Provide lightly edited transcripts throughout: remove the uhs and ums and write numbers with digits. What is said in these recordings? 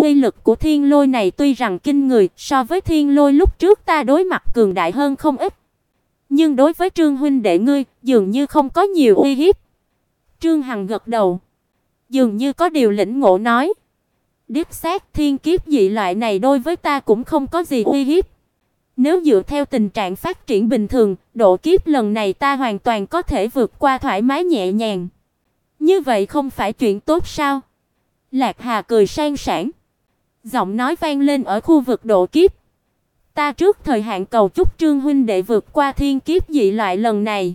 uy lực của thiên lôi này tuy rằng kinh người, so với thiên lôi lúc trước ta đối mặt cường đại hơn không ít. Nhưng đối với Trương huynh đệ ngươi, dường như không có nhiều uy hiếp. Trương Hằng gật đầu, dường như có điều lĩnh ngộ nói: "Đích xác, thiên kiếp dị loại này đối với ta cũng không có gì uy hiếp. Nếu dựa theo tình trạng phát triển bình thường, độ kiếp lần này ta hoàn toàn có thể vượt qua thoải mái nhẹ nhàng. Như vậy không phải chuyện tốt sao?" Lạc Hà cười sang sảng, giọng nói vang lên ở khu vực độ kiếp: "Ta trước thời hạn cầu chúc Trương huynh đệ vượt qua thiên kiếp dị loại lần này,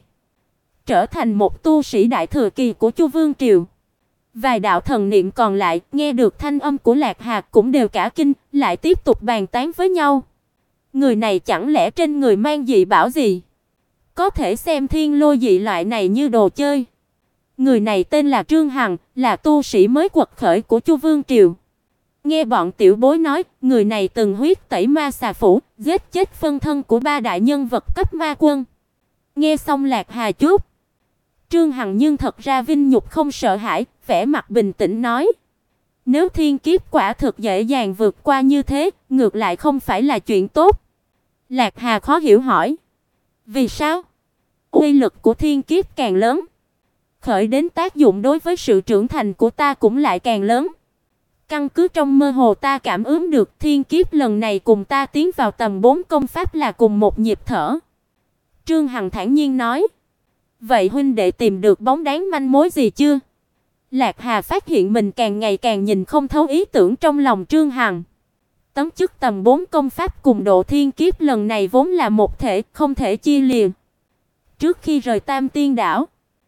trở thành một tu sĩ đại thừa kỳ của Chu Vương triều." Vài đạo thần niệm còn lại nghe được thanh âm của Lạc Hà cũng đều cả kinh, lại tiếp tục bàn tán với nhau. Người này chẳng lẽ trên người mang dị bảo gì? Có thể xem thiên lôi dị loại này như đồ chơi. Người này tên là Trương Hằng, là tu sĩ mới quật khởi của Chu Vương triều. Nghe bọn tiểu bối nói, người này từng huyết tẩy ma xà phủ, giết chết phân thân của 3 đại nhân vật cấp ma quân. Nghe xong Lạc Hà chút, Trương Hằng nhưng thật ra vinh nhục không sợ hãi, vẻ mặt bình tĩnh nói: "Nếu thiên kiếp quả thực dễ dàng vượt qua như thế, ngược lại không phải là chuyện tốt." Lạc Hà khó hiểu hỏi: "Vì sao?" "Uy lực của thiên kiếp càng lớn, khởi đến tác dụng đối với sự trưởng thành của ta cũng lại càng lớn. Căn cứ trong mơ hồ ta cảm ứng được, thiên kiếp lần này cùng ta tiến vào tầm 4 công pháp là cùng một nhịp thở." Trương Hằng thản nhiên nói: "Vậy huynh đệ tìm được bóng dáng manh mối gì chưa?" Lạc Hà phát hiện mình càng ngày càng nhìn không thấu ý tưởng trong lòng Trương Hằng. Tấm chức tầm 4 công pháp cùng độ thiên kiếp lần này vốn là một thể, không thể chia lìa. Trước khi rời Tam Tiên đảo,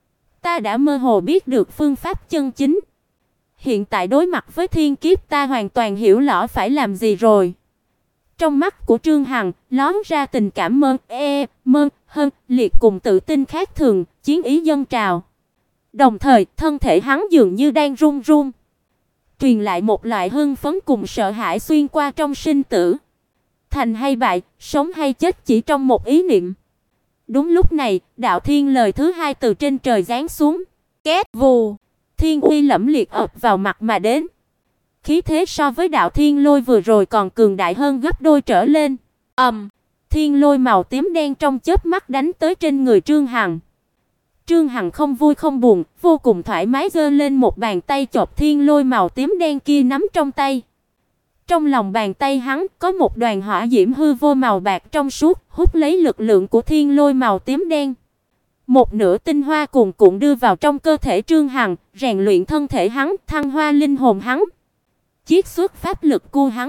ta đã mơ hồ biết được phương pháp chân chính. Hiện tại đối mặt với thiên kiếp, ta hoàn toàn hiểu rõ phải làm gì rồi. Trong mắt của Trương Hằng lóe ra tình cảm liệt cùng tự tin khác thường, chiến ý dâng trào. Đồng thời, thân thể hắn dường như đang run run, truyền lại một loại hưng phấn cùng sợ hãi xuyên qua trong sinh tử. Thành hay bại, sống hay chết chỉ trong một ý niệm. Đúng lúc này, đạo thiên lời thứ 2 từ trên trời giáng xuống. Két vù, thiên uy lẫm liệt ập vào mặt mà đến. Khí thế so với đạo thiên lôi vừa rồi còn cường đại hơn gấp đôi trở lên. Thiên lôi màu tím đen trong chớp mắt đánh tới trên người Trương Hằng. Trương Hằng không vui không buồn, vô cùng thoải mái giơ lên một bàn tay chộp thiên lôi màu tím đen kia nắm trong tay. Trong lòng bàn tay hắn có một đoàn hỏa diễm hư vô màu bạc trong suốt, hút lấy lực lượng của thiên lôi màu tím đen. Một nửa tinh hoa cuồn cuộn đưa vào trong cơ thể Trương Hằng, rèn luyện thân thể hắn, thăng hoa linh hồn hắn, chiết xuất pháp lực của hắn.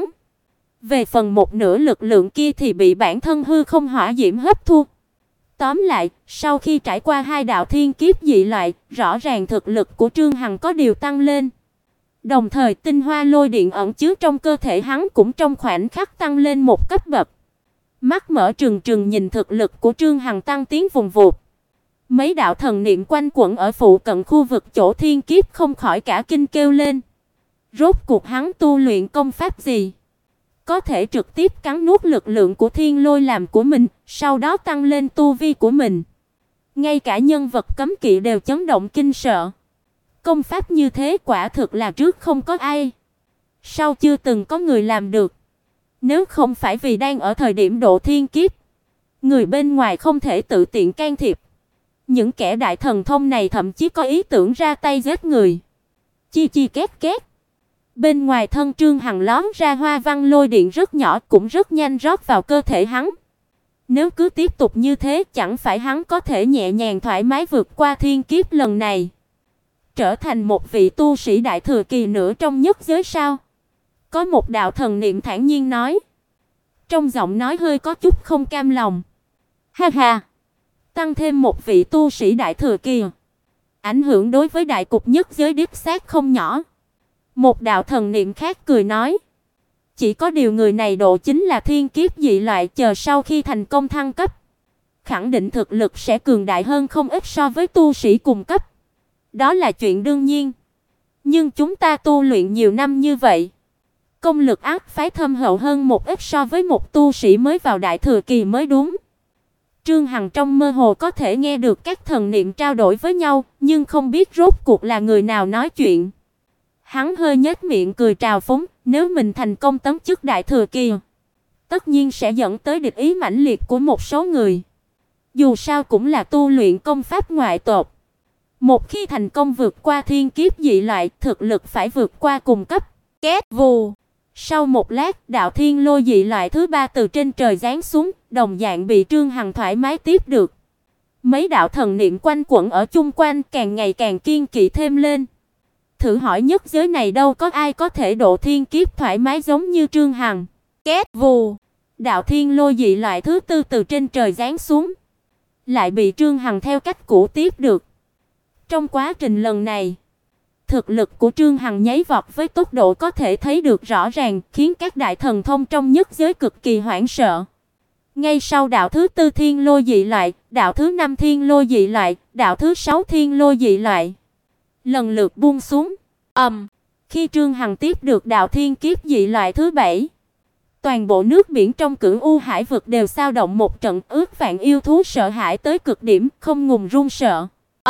Về phần một nửa lực lượng kia thì bị bản thân hư không hỏa diễm hấp thu. Tóm lại, sau khi trải qua 2 đạo thiên kiếp dị loại, rõ ràng thực lực của Trương Hằng có điều tăng lên. Đồng thời, tinh hoa lôi điện ẩn chứa trong cơ thể hắn cũng trong khoảnh khắc tăng lên một cấp bậc. Mắt mở trừng trừng nhìn thực lực của Trương Hằng tăng tiến vùng vụt. Mấy đạo thần niệm quanh quẩn ở phụ cận khu vực chỗ thiên kiếp không khỏi cả kinh kêu lên. Rốt cuộc hắn tu luyện công pháp gì? Có thể trực tiếp cắn nuốt lực lượng của thiên lôi làm của mình, sau đó tăng lên tu vi của mình. Ngay cả nhân vật cấm kỵ đều chấn động kinh sợ. Công pháp như thế quả thực là trước không có ai, sau chưa từng có người làm được. Nếu không phải vì đang ở thời điểm độ thiên kiếp, người bên ngoài không thể tự tiện can thiệp. Những kẻ đại thần thông này thậm chí có ý tưởng ra tay giết người. Chi chi két két. Bên ngoài thân Trương Hằng lóm ra hoa văn lôi điện rất nhỏ, cũng rất nhanh rót vào cơ thể hắn. Nếu cứ tiếp tục như thế, chẳng phải hắn có thể nhẹ nhàng thoải mái vượt qua thiên kiếp lần này, trở thành một vị tu sĩ đại thừa kỳ nữa trong nhất giới sao? Có một đạo thần niệm thản nhiên nói, trong giọng nói hơi có chút không cam lòng. Ha ha, tăng thêm một vị tu sĩ đại thừa kỳ, ảnh hưởng đối với đại cục nhất giới đích xác không nhỏ. Một đạo thần niệm khác cười nói, chỉ có điều người này độ chính là thiên kiếp dị loại, chờ sau khi thành công thăng cấp, khẳng định thực lực sẽ cường đại hơn không ít so với tu sĩ cùng cấp. Đó là chuyện đương nhiên. Nhưng chúng ta tu luyện nhiều năm như vậy, công lực ác phái thâm hậu hơn một ít so với một tu sĩ mới vào đại thừa kỳ mới đúng. Trương Hằng trong mơ hồ có thể nghe được các thần niệm trao đổi với nhau, nhưng không biết rốt cuộc là người nào nói chuyện. Hắn hơi nhếch miệng cười trào phúng, Nếu mình thành công tấm chức đại thừa kỳ, tất nhiên sẽ dẫn tới địch ý mãnh liệt của một số người. Dù sao cũng là tu luyện công pháp ngoại tộc. Một khi thành công vượt qua thiên kiếp dị loại, thực lực phải vượt qua cùng cấp. Két vù. Sau một lát, đạo thiên lôi dị loại thứ ba từ trên trời giáng xuống, đồng dạng bị Trương Hằng thoải mái tiếp được. Mấy đạo thần niệm quanh quẩn ở chung quanh, càng ngày càng kiên kỵ thêm lên. Thử hỏi nhất giới này đâu có ai có thể độ thiên kiếp thoải mái giống như Trương Hằng. Két vù. Đạo thiên lôi dị loại thứ tư từ trên trời giáng xuống, lại bị Trương Hằng theo cách cũ tiếp được. Trong quá trình lần này, thực lực của Trương Hằng nháy vọt với tốc độ có thể thấy được rõ ràng, khiến các đại thần thông trong nhất giới cực kỳ hoảng sợ. Ngay sau đạo thứ tư thiên lôi dị loại, đạo thứ năm thiên lôi dị loại, đạo thứ sáu thiên lôi dị loại lần lượt buông xuống. Khi Trương Hằng tiếp được đạo thiên kiếp dị loại thứ bảy, toàn bộ nước biển trong Cửu U Hải vực đều xao động một trận, ước vạn yêu thú sợ hãi tới cực điểm, không ngừng run sợ.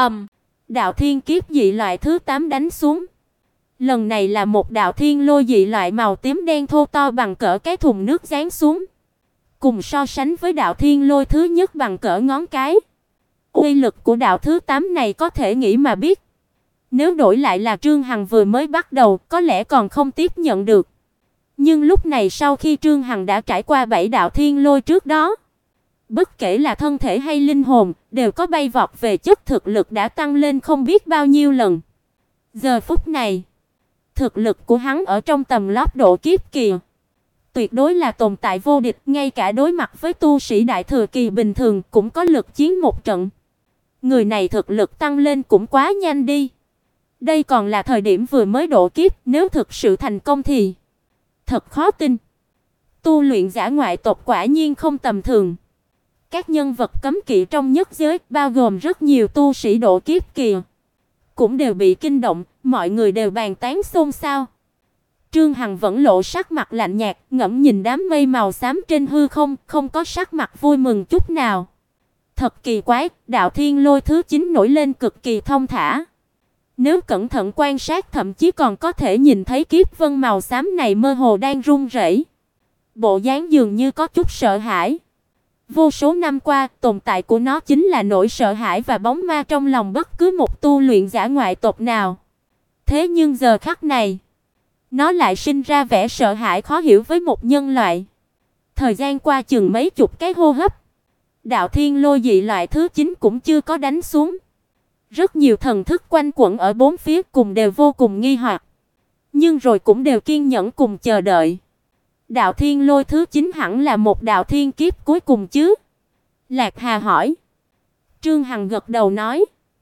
Đạo thiên kiếp dị loại thứ 8 đánh xuống. Lần này là một đạo thiên lôi dị loại màu tím đen thô to bằng cỡ cái thùng nước giáng xuống. Cùng so sánh với đạo thiên lôi thứ nhất bằng cỡ ngón cái, uy lực của đạo thứ 8 này có thể nghĩ mà biết. Nếu đổi lại là Trương Hằng vừa mới bắt đầu, có lẽ còn không tiếp nhận được. Nhưng lúc này sau khi Trương Hằng đã trải qua 7 đạo thiên lôi trước đó, bất kể là thân thể hay linh hồn, đều có bay vọt về chất, thực lực đã tăng lên không biết bao nhiêu lần. Giờ phút này, thực lực của hắn ở trong tầm lót độ kiếp kỳ, tuyệt đối là tồn tại vô địch, ngay cả đối mặt với tu sĩ đại thừa kỳ bình thường cũng có lực chiến một trận. Người này thực lực tăng lên cũng quá nhanh đi. Đây còn là thời điểm vừa mới độ kiếp, nếu thực sự thành công thì thật khó tin. Tu luyện giả ngoại tộc quả nhiên không tầm thường. Các nhân vật cấm kỵ trong nhất giới, bao gồm rất nhiều tu sĩ độ kiếp kỳ, cũng đều bị kinh động, mọi người đều bàn tán xôn xao. Trương Hằng vẫn lộ sắc mặt lạnh nhạt, ngẫm nhìn đám mây màu xám trên hư không, không có sắc mặt vui mừng chút nào. Thật kỳ quái, đạo thiên lôi thứ 9 nổi lên cực kỳ thông thả. Nếu cẩn thận quan sát thậm chí còn có thể nhìn thấy kiếp vân màu xám này mơ hồ đang run rẩy. Bộ dáng dường như có chút sợ hãi. Vô số năm qua, tồn tại của nó chính là nỗi sợ hãi và bóng ma trong lòng bất cứ một tu luyện giả ngoại tộc nào. Thế nhưng giờ khắc này, nó lại sinh ra vẻ sợ hãi khó hiểu với một nhân loại. Thời gian qua chừng mấy chục cái hô hấp, đạo thiên lôi dị loại thứ 9 cũng chưa có đánh xuống. Rất nhiều thần thức quanh quẩn ở bốn phía cùng đều vô cùng nghi hoặc, nhưng rồi cũng đều kiên nhẫn cùng chờ đợi. Đạo thiên lôi thứ 9 hẳn là một đạo thiên kiếp cuối cùng chứ? Lạc Hà hỏi. Trương Hằng gật đầu nói,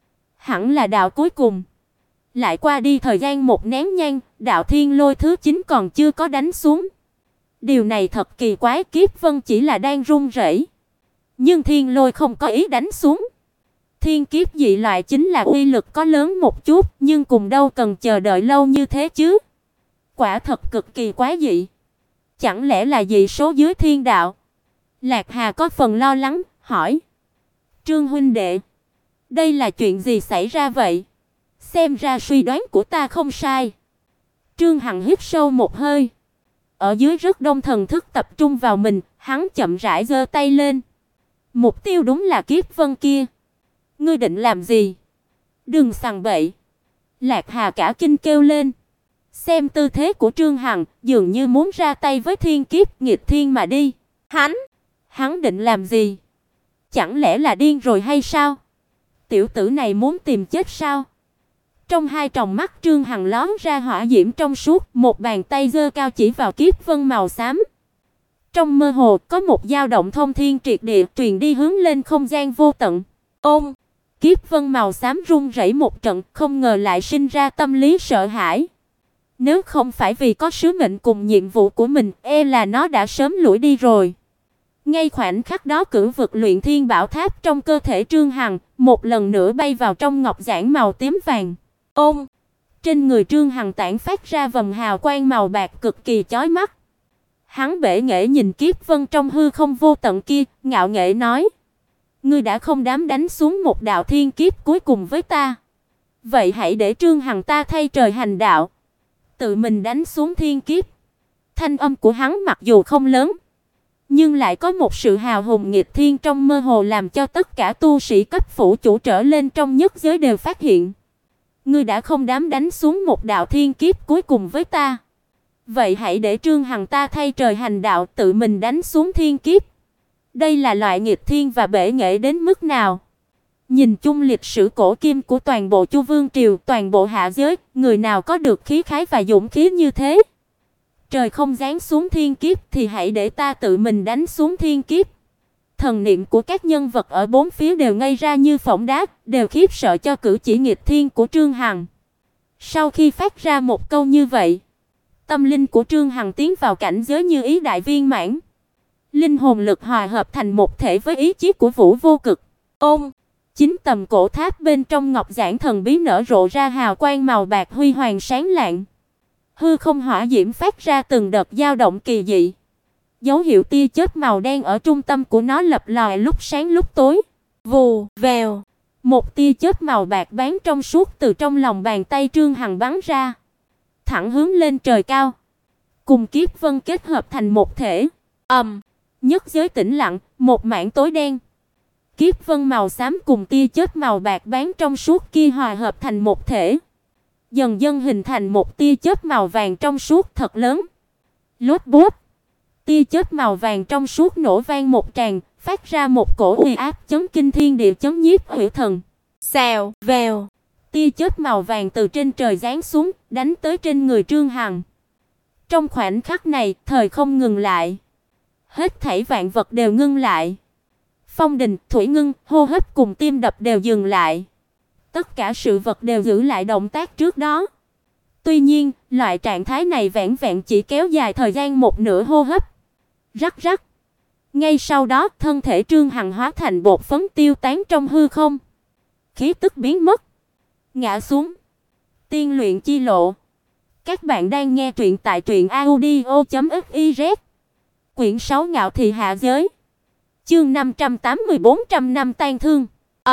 hẳn là đạo cuối cùng. Lại qua đi thời gian một nén nhang, đạo thiên lôi thứ 9 còn chưa có đánh xuống. Điều này thật kỳ quái, kiếp vân chỉ là đang run rẩy, nhưng thiên lôi không có ý đánh xuống. Thiên kiếp dị loại chính là uy lực có lớn một chút, nhưng cùng đâu cần chờ đợi lâu như thế chứ? Quả thật cực kỳ quái dị. Chẳng lẽ là dị số dưới thiên đạo? Lạc Hà có phần lo lắng, hỏi. Trương huynh đệ, đây là chuyện gì xảy ra vậy? Xem ra suy đoán của ta không sai. Trương Hằng hít sâu một hơi. Ở dưới rất đông thần thức tập trung vào mình, hắn chậm rãi giơ tay lên. Mục tiêu đúng là kiếp vân kia. Ngươi định làm gì? Đừng sằng bậy. Lạc Hà cả kinh kêu lên. Xem tư thế của Trương Hằng, dường như muốn ra tay với thiên kiếp nghịch thiên mà đi. Hắn định làm gì? Chẳng lẽ là điên rồi hay sao? Tiểu tử này muốn tìm chết sao? Trong hai tròng mắt Trương Hằng lóe ra hỏa diễm trong suốt, một bàn tay giơ cao chỉ vào kiếp vân màu xám. Trong mơ hồ có một dao động thông thiên triệt địa truyền đi hướng lên không gian vô tận. Ôm, kiếp vân màu xám rung rẩy một trận, không ngờ lại sinh ra tâm lý sợ hãi. Nếu không phải vì có sứ mệnh cùng nhiệm vụ của mình, e là nó đã sớm lủi đi rồi. Ngay khoảnh khắc đó cửu vực luyện thiên bảo tháp trong cơ thể Trương Hằng một lần nữa bay vào trong ngọc giản màu tím vàng. Ôm, trên người Trương Hằng tản phát ra vầng hào quang màu bạc cực kỳ chói mắt. Hắn bể nghệ nhìn kiếp vân trong hư không vô tận kia, ngạo nghễ nói: "Ngươi đã không dám đánh xuống một đạo thiên kiếp cuối cùng với ta, vậy hãy để Trương Hằng ta thay trời hành đạo, tự mình đánh xuống thiên kiếp." Thanh âm của hắn mặc dù không lớn, nhưng lại có một sự hào hùng nghịch thiên trong mơ hồ làm cho tất cả tu sĩ cấp phủ chủ trở lên trong nhất giới đều phát hiện. Ngươi đã không dám đánh xuống một đạo thiên kiếp cuối cùng với ta. Vậy hãy để Trương Hằng ta thay trời hành đạo, tự mình đánh xuống thiên kiếp. Đây là loại nghịch thiên và bể nghệ đến mức nào? Nhìn chung lịch sử cổ kim của toàn bộ Chu Vương triều, toàn bộ hạ giới, người nào có được khí khái và dũng khí như thế? Trời không giáng xuống thiên kiếp thì hãy để ta tự mình đánh xuống thiên kiếp. Thần niệm của các nhân vật ở bốn phía đều ngây ra như phỏng đá, đều khiếp sợ cho cử chỉ nghịch thiên của Trương Hằng. Sau khi phát ra một câu như vậy, tâm linh của Trương Hằng tiến vào cảnh giới như ý đại viên mãn. Linh hồn lực hòa hợp thành một thể với ý chí của Vũ Vô Cực. Ôm, chính tầm cổ tháp bên trong ngọc giản thần bí nở rộ ra hào quang màu bạc huy hoàng sáng lạng. Hư không hỏa diễm phát ra từng đợt dao động kỳ dị. Dấu hiệu tia chớp màu đen ở trung tâm của nó lập lòe lúc sáng lúc tối. Vù, vèo, một tia chớp màu bạc bám trong suốt từ trong lòng bàn tay Trương Hằng bắn ra, thẳng hướng lên trời cao, cùng kiếp vân kết hợp thành một thể. Nhất giới tĩnh lặng, một mảng tối đen. Kiếp vân màu xám cùng tia chớp màu bạc bám trong suốt kia hòa hợp thành một thể, dần dần hình thành một tia chớp màu vàng trong suốt thật lớn. Lốp bốp, tia chớp màu vàng trong suốt nổ vang một tràng, phát ra một cổ uy áp chấn kinh thiên địa, chấn nhiếp huyễn thần. Xèo, vèo, tia chớp màu vàng từ trên trời giáng xuống, đánh tới trên người Trương Hằng. Trong khoảnh khắc này, thời không ngừng lại. Hết thảy vạn vật đều ngưng lại. Phong đình, thủy ngưng, hô hấp cùng tim đập đều dừng lại. Tất cả sự vật đều giữ lại động tác trước đó. Tuy nhiên, loại trạng thái này vẹn vẹn chỉ kéo dài thời gian một nửa hô hấp. Rắc rắc. Ngay sau đó, thân thể Trương Hằng hóa thành bột phấn tiêu tán trong hư không. Khí tức biến mất. Ngã xuống. Tiên luyện chi lộ. Các bạn đang nghe truyện tại truyệnaudio.fiz. Quyển 6 Ngạo thị hạ giới. Chương 584 trăm năm tan thương.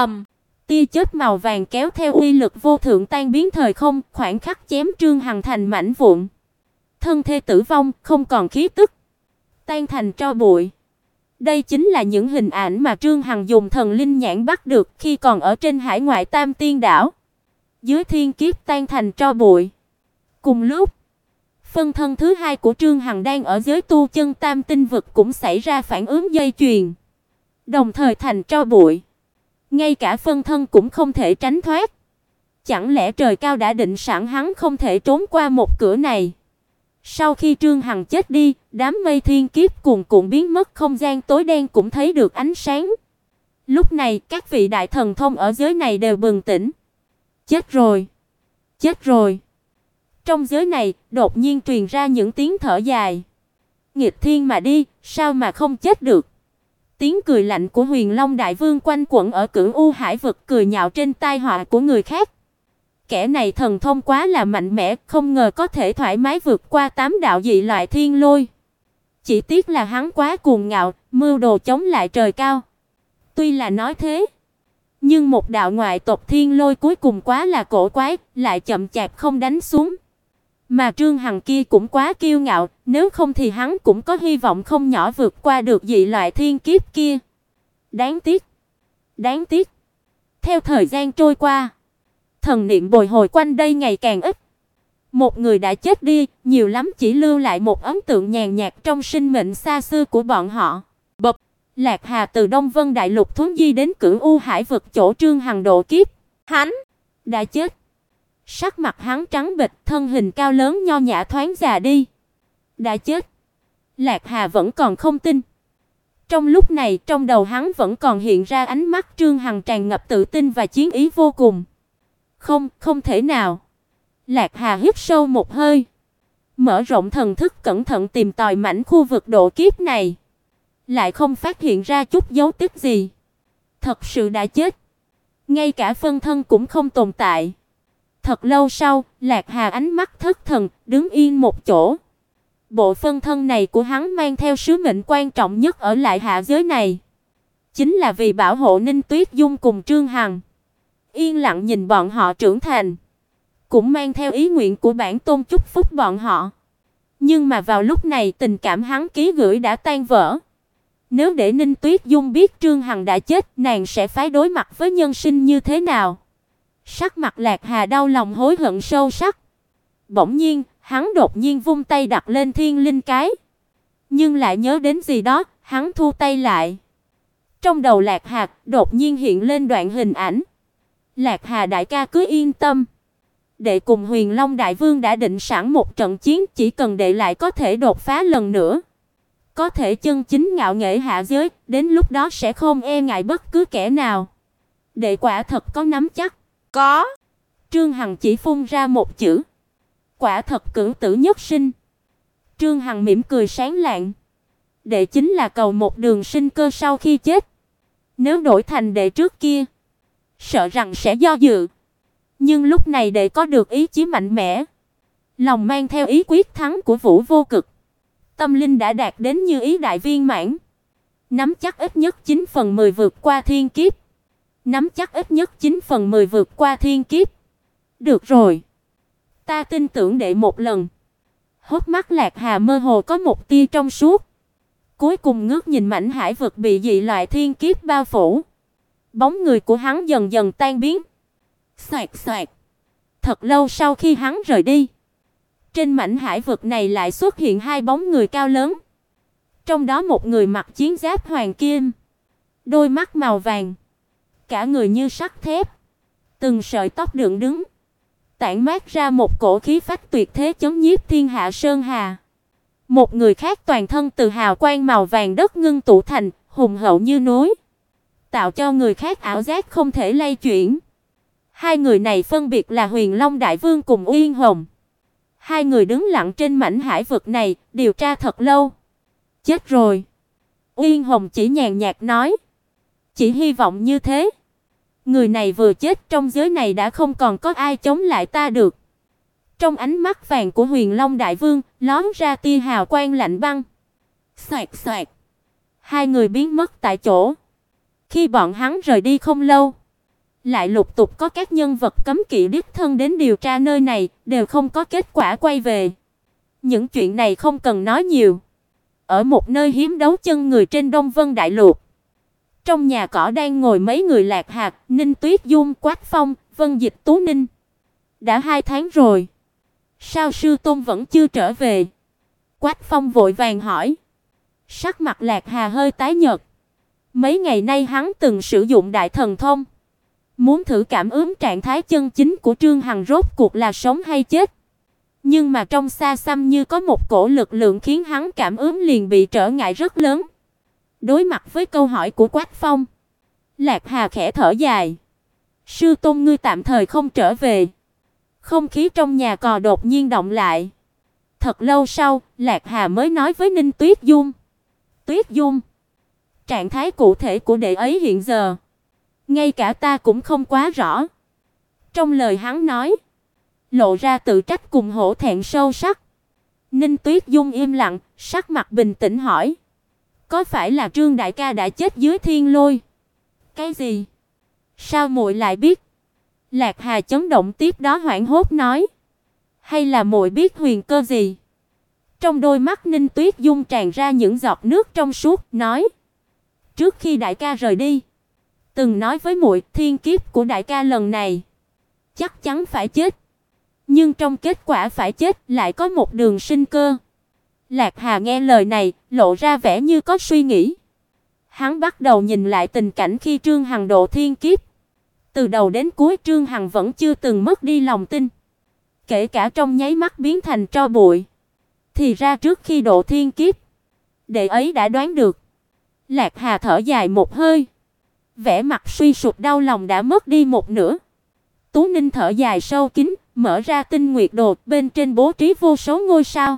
Tia chớp màu vàng kéo theo uy lực vô thượng tan biến thời không, khoảnh khắc chém Trương Hằng thành mảnh vụn. Thân thể tử vong, không còn khí tức, tan thành tro bụi. Đây chính là những hình ảnh mà Trương Hằng dùng thần linh nhãn bắt được khi còn ở trên hải ngoại Tam Tiên đảo. Dưới thiên kiếp tan thành tro bụi. Cùng lúc, phân thân thứ hai của Trương Hằng đang ở giới tu chân Tam Tinh vực cũng xảy ra phản ứng dây chuyền, đồng thời thành tro bụi. Ngay cả phân thân cũng không thể tránh thoát. Chẳng lẽ trời cao đã định sẵn hắn không thể trốn qua một cửa này? Sau khi Trương Hằng chết đi, đám mây thiên kiếp cuồn cuộn biến mất, không gian tối đen cũng thấy được ánh sáng. Lúc này, các vị đại thần thông ở giới này đều bừng tỉnh. Chết rồi, chết rồi. Trong giới này, đột nhiên truyền ra những tiếng thở dài. Nghịch thiên mà đi, sao mà không chết được? Tiếng cười lạnh của Huyền Long Đại Vương quanh quẩn ở Cửu U Hải vực, cười nhạo trên tai họa của người khác. Kẻ này thần thông quá là mạnh mẽ, không ngờ có thể thoải mái vượt qua 8 đạo dị loại thiên lôi. Chỉ tiếc là hắn quá cuồng ngạo, mưu đồ chống lại trời cao. Tuy là nói thế, nhưng một đạo ngoại tộc thiên lôi cuối cùng quá là cổ quái, lại chậm chạp không đánh xuống. Mà Trương Hằng kia cũng quá kiêu ngạo, nếu không thì hắn cũng có hy vọng không nhỏ vượt qua được dị loại thiên kiếp kia. Đáng tiếc, đáng tiếc. Theo thời gian trôi qua, thần niệm bồi hồi quanh đây ngày càng ít. Một người đã chết đi, nhiều lắm chỉ lưu lại một ấn tượng nhàn nhạt trong sinh mệnh xa xưa của bọn họ. Bập, Lạc Hà từ Đông Vân Đại Lục thuấn di đến Cửu U Hải vực chỗ Trương Hằng độ kiếp. Hắn đã chết. Sắc mặt hắn trắng bệch, thân hình cao lớn nho nhã thoáng già đi. Đã chết. Lạc Hà vẫn còn không tin. Trong lúc này, trong đầu hắn vẫn còn hiện ra ánh mắt Trương Hằng tràn ngập tự tin và chiến ý vô cùng. Không thể nào. Lạc Hà hít sâu một hơi, mở rộng thần thức cẩn thận tìm tòi mảnh khu vực độ kiếp này, lại không phát hiện ra chút dấu tích gì. Thật sự đã chết. Ngay cả phân thân cũng không tồn tại. Thật lâu sau, Lạc Hà ánh mắt thất thần, đứng yên một chỗ. Bộ phân thân này của hắn mang theo sứ mệnh quan trọng nhất ở lại hạ giới này, chính là vì bảo hộ Ninh Tuyết Dung cùng Trương Hằng. Yên lặng nhìn bọn họ trưởng thành, cũng mang theo ý nguyện của bản tôn chúc phúc bọn họ. Nhưng mà vào lúc này tình cảm hắn ký gửi đã tan vỡ. Nếu để Ninh Tuyết Dung biết Trương Hằng đã chết, nàng sẽ phải đối mặt với nhân sinh như thế nào? Sắc mặt Lạc Hà đau lòng hối hận sâu sắc. Bỗng nhiên, hắn đột nhiên vung tay đặt lên thiên linh cái. Nhưng lại nhớ đến gì đó, hắn thu tay lại. Trong đầu Lạc Hà đột nhiên hiện lên đoạn hình ảnh. Lạc Hà đại ca cứ yên tâm. Đệ cùng Huyền Long Đại Vương đã định sẵn một trận chiến, chỉ cần đệ lại có thể đột phá lần nữa. Có thể chân chính ngạo nghễ hạ giới, đến lúc đó sẽ không e ngại bất cứ kẻ nào. Đệ quả thật có nắm chắc. Có. Trương Hằng chỉ phun ra một chữ. Quả thật cửu tử nhất sinh. Trương Hằng mỉm cười sáng lạng. Đệ chính là cầu một đường sinh cơ sau khi chết. Nếu đổi thành đệ trước kia, sợ rằng sẽ do dự. Nhưng lúc này đệ có được ý chí mạnh mẽ, lòng mang theo ý quyết thắng của Vũ Vô Cực. Tâm linh đã đạt đến như ý đại viên mãn. Nắm chắc ít nhất 9/10 vượt qua thiên kiếp. Nắm chắc ít nhất 9/10 vượt qua thiên kiếp. Được rồi. Ta tin tưởng đệ một lần. Hốc mắt Lạc Hà mơ hồ có một tia trong suốt. Cuối cùng ngước nhìn mảnh hải vực bị dị loại thiên kiếp bao phủ. Bóng người của hắn dần dần tan biến. Xoẹt xoẹt. Thật lâu sau khi hắn rời đi, trên mảnh hải vực này lại xuất hiện hai bóng người cao lớn. Trong đó một người mặc chiến giáp hoàng kim, đôi mắt màu vàng, cả người như sắt thép, từng sợi tóc dựng đứng, tản mát ra một cổ khí phách tuyệt thế chấn nhiếp thiên hạ sơn hà. Một người khác toàn thân từ hào quang màu vàng đất ngưng tụ thành, hùng hậu như núi, tạo cho người khác ảo giác không thể lay chuyển. Hai người này phân biệt là Huyền Long Đại Vương cùng Uyên Hồng. Hai người đứng lặng trên mảnh hải vực này, điều tra thật lâu. Chết rồi. Uyên Hồng chỉ nhàn nhạt nói. Chỉ hy vọng như thế. Người này vừa chết, trong giới này đã không còn có ai chống lại ta được. Trong ánh mắt vàng của Huyền Long Đại Vương lóe ra tia hào quang lạnh băng. Xoẹt xoẹt. Hai người biến mất tại chỗ. Khi bọn hắn rời đi không lâu, lại lục tục có các nhân vật cấm kỵ đích thân đến điều tra nơi này, đều không có kết quả quay về. Những chuyện này không cần nói nhiều. Ở một nơi hiếm đấu chân người trên Đông Vân Đại Lục, trong nhà cỏ đang ngồi mấy người Lạc Hạt, Ninh Tuyết Dung, Quách Phong, Vân Dịch, Tú Ninh. Đã 2 tháng rồi, sao sư tôn vẫn chưa trở về? Quách Phong vội vàng hỏi. Sắc mặt Lạc Hà hơi tái nhợt. Mấy ngày nay hắn từng sử dụng đại thần thông, muốn thử cảm ứng trạng thái chân chính của Trương Hằng rốt cuộc là sống hay chết. Nhưng mà trong xa xăm như có một cổ lực lượng khiến hắn cảm ứng liền bị trở ngại rất lớn. Đối mặt với câu hỏi của Quách Phong, Lạc Hà khẽ thở dài. Sư tôn ngươi tạm thời không trở về. Không khí trong nhà cò đột nhiên động lại. Thật lâu sau, Lạc Hà mới nói với Ninh Tuyết Dung. Tuyết Dung, trạng thái cụ thể của đệ ấy hiện giờ, ngay cả ta cũng không quá rõ. Trong lời hắn nói, lộ ra tự trách cùng hổ thẹn sâu sắc. Ninh Tuyết Dung im lặng, sắc mặt bình tĩnh hỏi. Có phải là Trương đại ca đã chết dưới thiên lôi? Cái gì? Sao muội lại biết? Lạc Hà chấn động tiếp đó hoảng hốt nói. Hay là muội biết huyền cơ gì? Trong đôi mắt Ninh Tuyết Dung tràn ra những giọt nước trong suốt, nói. Trước khi đại ca rời đi, từng nói với muội thiên kiếp của đại ca lần này chắc chắn phải chết. Nhưng trong kết quả phải chết lại có một đường sinh cơ. Lạc Hà nghe lời này, lộ ra vẻ như có suy nghĩ. Hắn bắt đầu nhìn lại tình cảnh khi Trương Hằng độ thiên kiếp. Từ đầu đến cuối Trương Hằng vẫn chưa từng mất đi lòng tin, kể cả trong nháy mắt biến thành tro bụi. Thì ra trước khi độ thiên kiếp, đệ ấy đã đoán được. Lạc Hà thở dài một hơi, vẻ mặt suy sụp đau lòng đã mất đi một nửa. Tú Ninh thở dài sâu kín, mở ra tinh nguyệt đồ, bên trên bố trí vô số ngôi sao.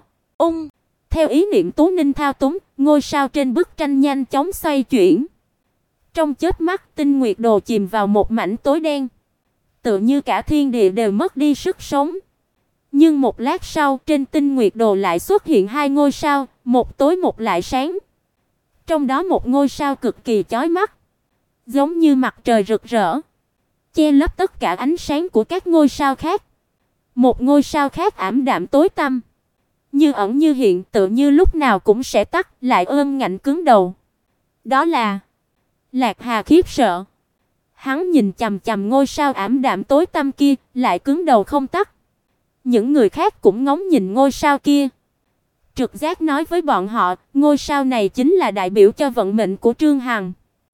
Theo ý niệm Tú Ninh thao túng, ngôi sao trên bức tranh nhanh chóng xoay chuyển. Trong chớp mắt, tinh nguyệt đồ chìm vào một mảnh tối đen, tựa như cả thiên địa đều mất đi sức sống. Nhưng một lát sau, trên tinh nguyệt đồ lại xuất hiện 2 ngôi sao, một tối một lại sáng. Trong đó một ngôi sao cực kỳ chói mắt, giống như mặt trời rực rỡ, che lấp tất cả ánh sáng của các ngôi sao khác. Một ngôi sao khác ảm đạm tối tăm, như ẩn như hiện, tựa như lúc nào cũng sẽ tắt, lại ôm ngạnh cứng đầu. Đó là Lạc Hà khiếp sợ. Hắn nhìn chằm chằm ngôi sao ảm đạm tối tăm kia, lại cứng đầu không tắt. Những người khác cũng ngóng nhìn ngôi sao kia. Trực giác nói với bọn họ, ngôi sao này chính là đại biểu cho vận mệnh của Trương Hằng.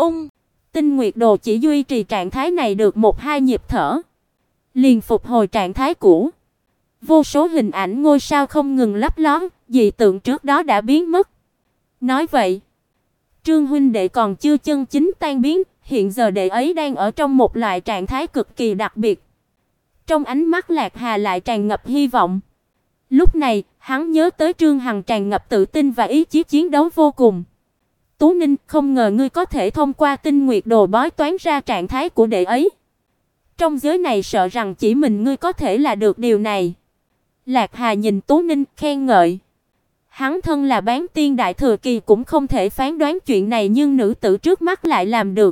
Tinh Nguyệt Đồ chỉ duy trì trạng thái này được 1-2 nhịp thở, liền phục hồi trạng thái cũ. Vô số hình ảnh ngôi sao không ngừng lấp ló, dị tượng trước đó đã biến mất. Nói vậy, Trương huynh đệ còn chưa chân chính tan biến, hiện giờ đệ ấy đang ở trong một loại trạng thái cực kỳ đặc biệt. Trong ánh mắt Lạc Hà lại tràn ngập hy vọng. Lúc này, hắn nhớ tới Trương Hằng tràn ngập tự tin và ý chí chiến đấu vô cùng. Tú Ninh, không ngờ ngươi có thể thông qua Tinh Nguyệt Đồ bói toán ra trạng thái của đệ ấy. Trong giới này sợ rằng chỉ mình ngươi có thể là được điều này. Lạc Hà nhìn Tú Ninh, khen ngợi. Hắn thân là bán tiên đại thừa kỳ cũng không thể phán đoán chuyện này, nhưng nữ tử trước mắt lại làm được.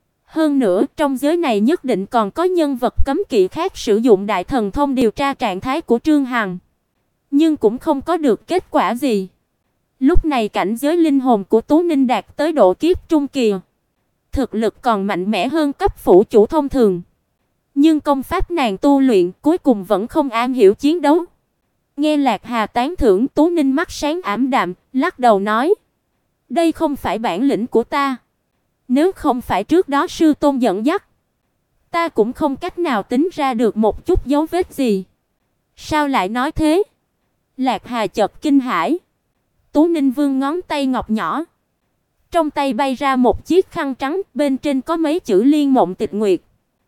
Hơn nữa, trong giới này nhất định còn có nhân vật cấm kỵ khác sử dụng đại thần thông điều tra trạng thái của Trương Hằng, nhưng cũng không có được kết quả gì. Lúc này cảnh giới linh hồn của Tú Ninh đạt tới độ kiếp trung kỳ, thực lực còn mạnh mẽ hơn cấp phủ chủ thông thường. Nhưng công pháp nàng tu luyện cuối cùng vẫn không am hiểu chiến đấu. Nghe Lạc Hà tán thưởng, Tú Ninh mắt sáng ảm đạm, lắc đầu nói: "Đây không phải bản lĩnh của ta. Nếu không phải trước đó sư tôn dẫn dắt, ta cũng không cách nào tính ra được một chút dấu vết gì." "Sao lại nói thế?" Lạc Hà chợt kinh hãi. Tú Ninh vươn ngón tay ngọc nhỏ, trong tay bay ra một chiếc khăn trắng, bên trên có mấy chữ Liên Mộng Tịch Nguyệt.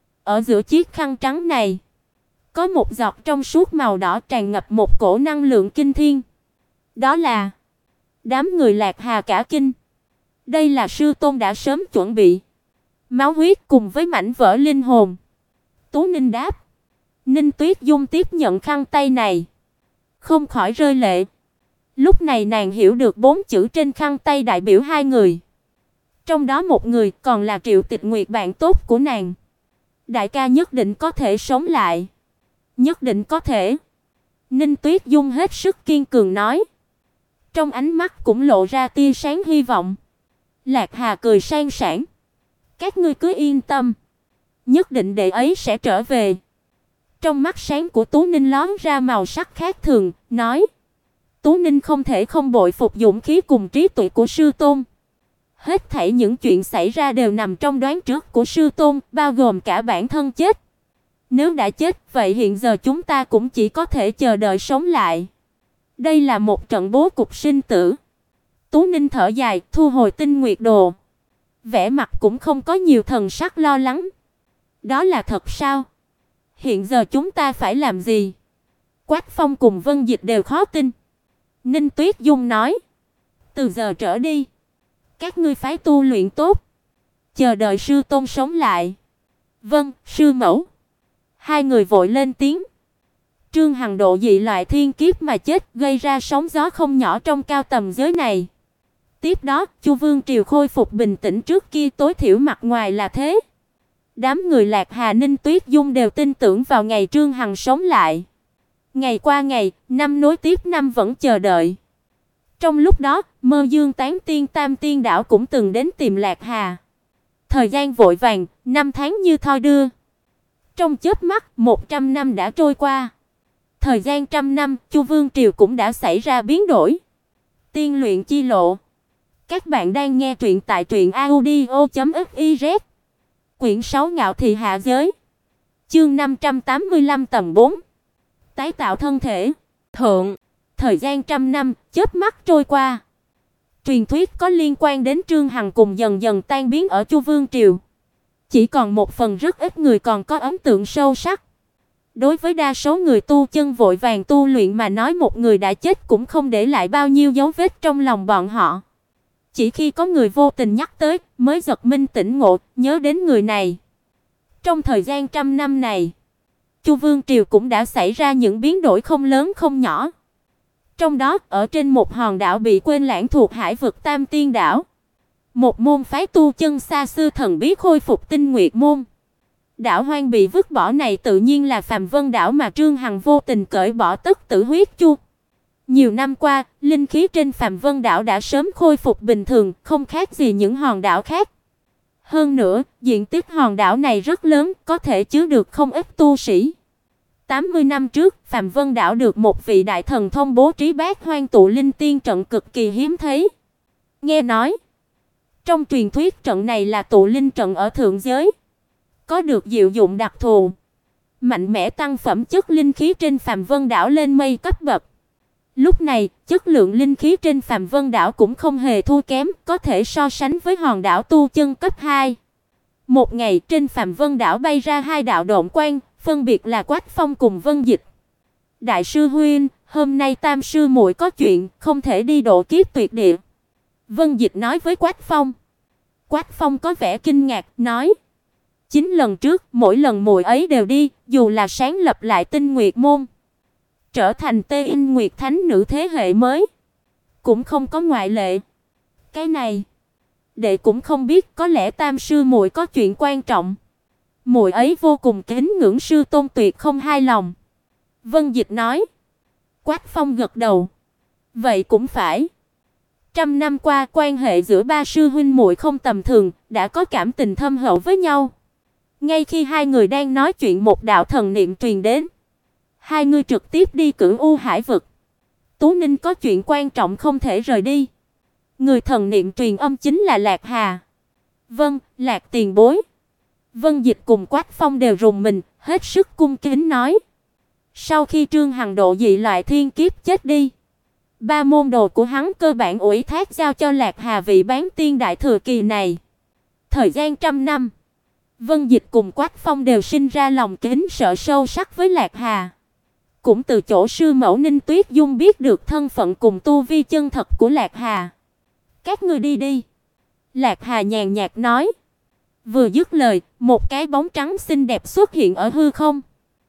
Ở giữa chiếc khăn trắng này, có một giọt trong suốt màu đỏ tràn ngập một cổ năng lượng kinh thiên. Đó là... Đám người Lạc Hà cả kinh. Đây là sư tôn đã sớm chuẩn bị máu huyết cùng với mảnh vỡ linh hồn. Tú Ninh đáp. Ninh Tuyết Dung tiếp nhận khăn tay này, không khỏi rơi lệ. Lúc này nàng hiểu được 4 chữ trên khăn tay đại biểu 2 người. Trong đó một người còn là Triệu Tịch Nguyệt, bạn tốt của nàng. Đại ca nhất định có thể sống lại. Nhất định có thể. Ninh Tuyết Dung hết sức kiên cường nói. Trong ánh mắt cũng lộ ra tia sáng hy vọng. Lạc Hà cười sang sảng. Các ngươi cứ yên tâm, nhất định đệ ấy sẽ trở về. Trong mắt sáng của Tú Ninh lóe ra màu sắc khác thường, nói. Tú Ninh không thể không bội phục dũng khí cùng trí tuệ của sư tôn. Hết thảy những chuyện xảy ra đều nằm trong đoán trước của sư tôn, bao gồm cả bản thân chết. Nếu đã chết, vậy hiện giờ chúng ta cũng chỉ có thể chờ đợi sống lại. Đây là một trận bố cục sinh tử. Tú Ninh thở dài, thu hồi Tinh Nguyệt Đồ. Vẻ mặt cũng không có nhiều thần sắc lo lắng. Đó là thật sao? Hiện giờ chúng ta phải làm gì? Quách Phong cùng Vân Dịch đều khó tin. Ninh Tuyết Dung nói. Từ giờ trở đi, các ngươi phải tu luyện tốt, chờ đợi sư tôn sống lại. Vâng, sư mẫu. Hai người vội lên tiếng. Trương Hằng độ dị loại thiên kiếp mà chết, gây ra sóng gió không nhỏ trong cao tầm giới này. Tiếp đó, Chu Vương Triều khôi phục bình tĩnh trước kia, tối thiểu mặt ngoài là thế. Đám người Lạc Hà, Ninh Tuyết Dung đều tin tưởng vào ngày Trương Hằng sống lại. Ngày qua ngày, năm nối tiếp năm vẫn chờ đợi. Trong lúc đó, Mơ Dương Tán Tiên Tam Tiên Đảo cũng từng đến tìm Lạc Hà. Thời gian vội vàng, năm tháng như thoi đưa. Trong chớp mắt, 100 năm đã trôi qua. Thời gian 100 năm, Chu Vương Triều cũng đã xảy ra biến đổi. Tiên luyện chi lộ. Các bạn đang nghe truyện tại truyệnaudio.fiz. Quyển 6 Ngạo Thị Hạ Giới. Chương 585 tầng 4. Tái tạo thân thể. Thượng. Thời gian 100 năm, chớp mắt trôi qua. Truyền thuyết có liên quan đến Trương Hằng cùng dần dần tan biến ở Chu Vương Triều. Chỉ còn một phần rất ít người còn có ấn tượng sâu sắc. Đối với đa số người tu chân vội vàng tu luyện mà nói, một người đã chết cũng không để lại bao nhiêu dấu vết trong lòng bọn họ. Chỉ khi có người vô tình nhắc tới, mới giật mình tỉnh ngộ, nhớ đến người này. Trong thời gian 100 năm này, Chu Vương Triều cũng đã xảy ra những biến đổi không lớn không nhỏ. Trong đó, ở trên một hòn đảo bị quên lãng thuộc hải vực Tam Tiên Đảo, một môn phái tu chân xa xưa thần bí khôi phục Tinh Nguyệt môn. Đảo hoang bị vứt bỏ này tự nhiên là Phàm Vân đảo mà Trương Hằng vô tình cởi bỏ tất tử huyết chu. Nhiều năm qua, linh khí trên Phạm Vân đảo đã sớm khôi phục bình thường, không khác gì những hòn đảo khác. Hơn nữa, diện tích hòn đảo này rất lớn, có thể chứa được không ít tu sĩ. 80 năm trước, Phạm Vân đảo được một vị đại thần thông bố trí Bát Hoang tụ linh tiên trận cực kỳ hiếm thấy. Nghe nói, trong truyền thuyết trận này là tụ linh trận ở thượng giới, có được diệu dụng đặc thù, mạnh mẽ tăng phẩm chất linh khí trên Phạm Vân đảo lên mây cấp bậc. Lúc này, chất lượng linh khí trên Phạm Vân đảo cũng không hề thua kém, có thể so sánh với hòn đảo tu chân cấp 2. Một ngày, trên Phạm Vân đảo bay ra hai đạo độn quang, phân biệt là Quách Phong cùng Vân Dịch. Đại sư huynh, hôm nay Tam sư muội có chuyện, không thể đi độ kiếp tuyệt địa. Vân Dịch nói với Quách Phong. Quách Phong có vẻ kinh ngạc, nói: 9 lần trước, mỗi lần muội ấy đều đi, dù là sáng lập lại Tinh Nguyệt môn, trở thành Tê In Nguyệt thánh nữ thế hệ mới, cũng không có ngoại lệ. Cái này, đệ cũng không biết, có lẽ Tam sư muội có chuyện quan trọng. Muội ấy vô cùng kính ngưỡng sư tôn, tuyệt không hai lòng. Vân Dịch nói. Quách Phong gật đầu. Vậy cũng phải. 100 năm qua, quan hệ giữa ba sư huynh muội không tầm thường, đã có cảm tình thâm hậu với nhau. Ngay khi hai người đang nói chuyện, một đạo thần niệm truyền đến. Hai người trực tiếp đi Cửu U Hải vực. Tú Ninh có chuyện quan trọng không thể rời đi. Người thần niệm truyền âm chính là Lạc Hà. Vâng, Lạc tiền bối. Vân Dịch cùng Quách Phong đều rùng mình, hết sức cung kính nói. Sau khi Trương Hằng độ dị loại thiên kiếp chết đi, ba môn đồ của hắn cơ bản ủy thác giao cho Lạc Hà vị bán tiên đại thừa kỳ này. Thời gian 100 năm, Vân Dịch cùng Quách Phong đều sinh ra lòng kính sợ sâu sắc với Lạc Hà. Cũng từ chỗ sư mẫu Ninh Tuyết Dung biết được thân phận cùng tu vi chân thật của Lạc Hà. Các ngươi đi đi. Lạc Hà nhàn nhạt nói. Vừa dứt lời, một cái bóng trắng xinh đẹp xuất hiện ở hư không.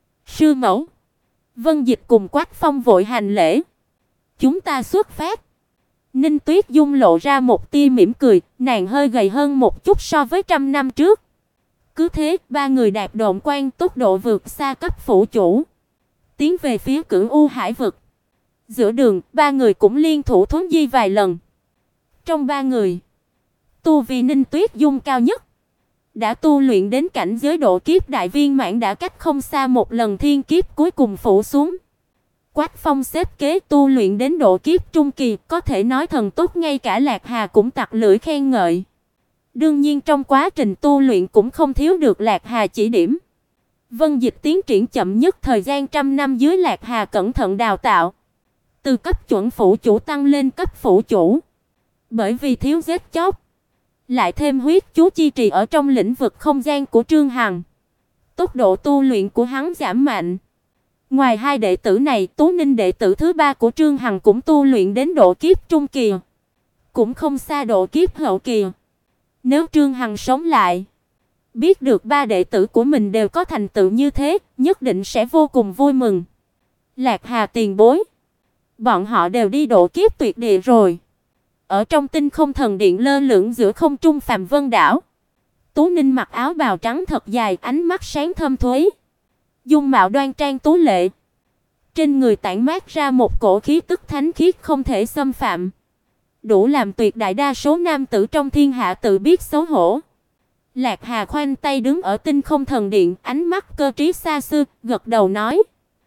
Sư mẫu. Vân Dịch cùng Quách Phong vội hành lễ. Chúng ta xuất phát. Ninh Tuyết Dung lộ ra một tia mỉm cười, nàng hơi gầy hơn một chút so với 100 năm trước. Cứ thế, ba người đạp độn quang, tốc độ vượt xa cấp phủ chủ, tiến về phía Cửu U Hải vực. Giữa đường, ba người cũng liên thủ thuấn di vài lần. Trong ba người, tu vi Ninh Tuyết Dung cao nhất, đã tu luyện đến cảnh giới độ kiếp đại viên mãn, đã cách không xa một lần thiên kiếp cuối cùng phủ xuống. Quách Phong xếp kế tu luyện đến độ kiếp trung kỳ, có thể nói thần tốt, ngay cả Lạc Hà cũng tặc lưỡi khen ngợi. Đương nhiên trong quá trình tu luyện cũng không thiếu được Lạc Hà chỉ điểm. Vân Dịch tiến triển chậm nhất thời gian 100 năm dưới Lạc Hà cẩn thận đào tạo, từ cấp chuẩn phủ chủ tăng lên cấp phủ chủ. Bởi vì thiếu giết chóc, lại thêm huyết chú chi trì ở trong lĩnh vực không gian của Trương Hằng, tốc độ tu luyện của hắn giảm mạnh. Ngoài hai đệ tử này, Tú Ninh đệ tử thứ ba của Trương Hằng cũng tu luyện đến độ kiếp trung kỳ, cũng không xa độ kiếp hậu kỳ. Nếu Trương Hằng sống lại, biết được ba đệ tử của mình đều có thành tựu như thế, nhất định sẽ vô cùng vui mừng. Lạc Hà tiền bối, bọn họ đều đi độ kiếp tuyệt địa rồi. Ở trong Tinh Không Thần Điện lơ lửng giữa không trung Phạm Vân đảo, Tú Ninh mặc áo bào trắng thật dài, ánh mắt sáng thâm thúy, dung mạo đoan trang tú lệ. Trên người tản mát ra một cổ khí tức thánh khiết không thể xâm phạm, đủ làm tuyệt đại đa số nam tử trong thiên hạ tự biết xấu hổ. Lạc Hà khoanh tay đứng ở Tinh Không Thần Điện, ánh mắt cơ trí xa xưa, gật đầu nói: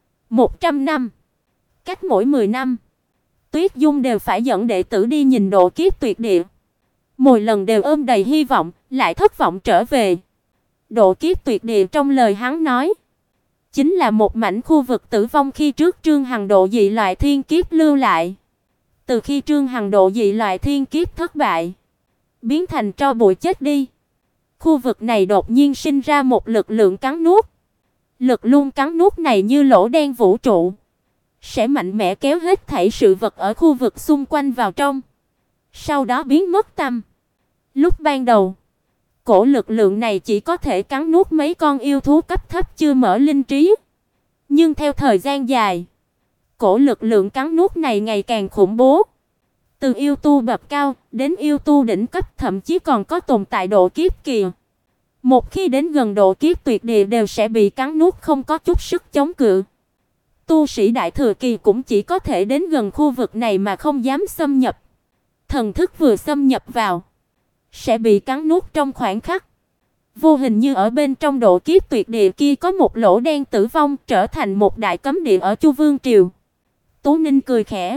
100 năm, cách mỗi 10 năm, Tuyết Dung đều phải dẫn đệ tử đi nhìn độ kiếp tuyệt địa. Mỗi lần đều ôm đầy hy vọng, lại thất vọng trở về. Độ kiếp tuyệt địa trong lời hắn nói, chính là một mảnh khu vực tử vong khi trước Trương Hằng độ dị loại thiên kiếp lưu lại. Từ khi Trương Hằng độ dị loại thiên kiếp thất bại, biến thành tro bụi chết đi, khu vực này đột nhiên sinh ra một lực lượng cắn nuốt. Lực luôn cắn nuốt này như lỗ đen vũ trụ, sẽ mạnh mẽ kéo hết thảy sự vật ở khu vực xung quanh vào trong, sau đó biến mất tăm. Lúc ban đầu, cổ lực lượng này chỉ có thể cắn nuốt mấy con yêu thú cấp thấp chưa mở linh trí. Nhưng theo thời gian dài, cổ lực lượng cắn nuốt này ngày càng khủng bố. Từ yêu tu bậc cao đến yêu tu đỉnh cấp, thậm chí còn có tồn tại độ kiếp kỳ. Một khi đến gần độ kiếp tuyệt địa đều sẽ bị cắn nuốt, không có chút sức chống cự. Tu sĩ đại thừa kỳ cũng chỉ có thể đến gần khu vực này mà không dám xâm nhập. Thần thức vừa xâm nhập vào, sẽ bị cắn nuốt trong khoảnh khắc. Vô hình như ở bên trong độ kiếp tuyệt địa kia có một lỗ đen tử vong, trở thành một đại cấm địa ở Chu Vương triều. Tú Ninh cười khẽ.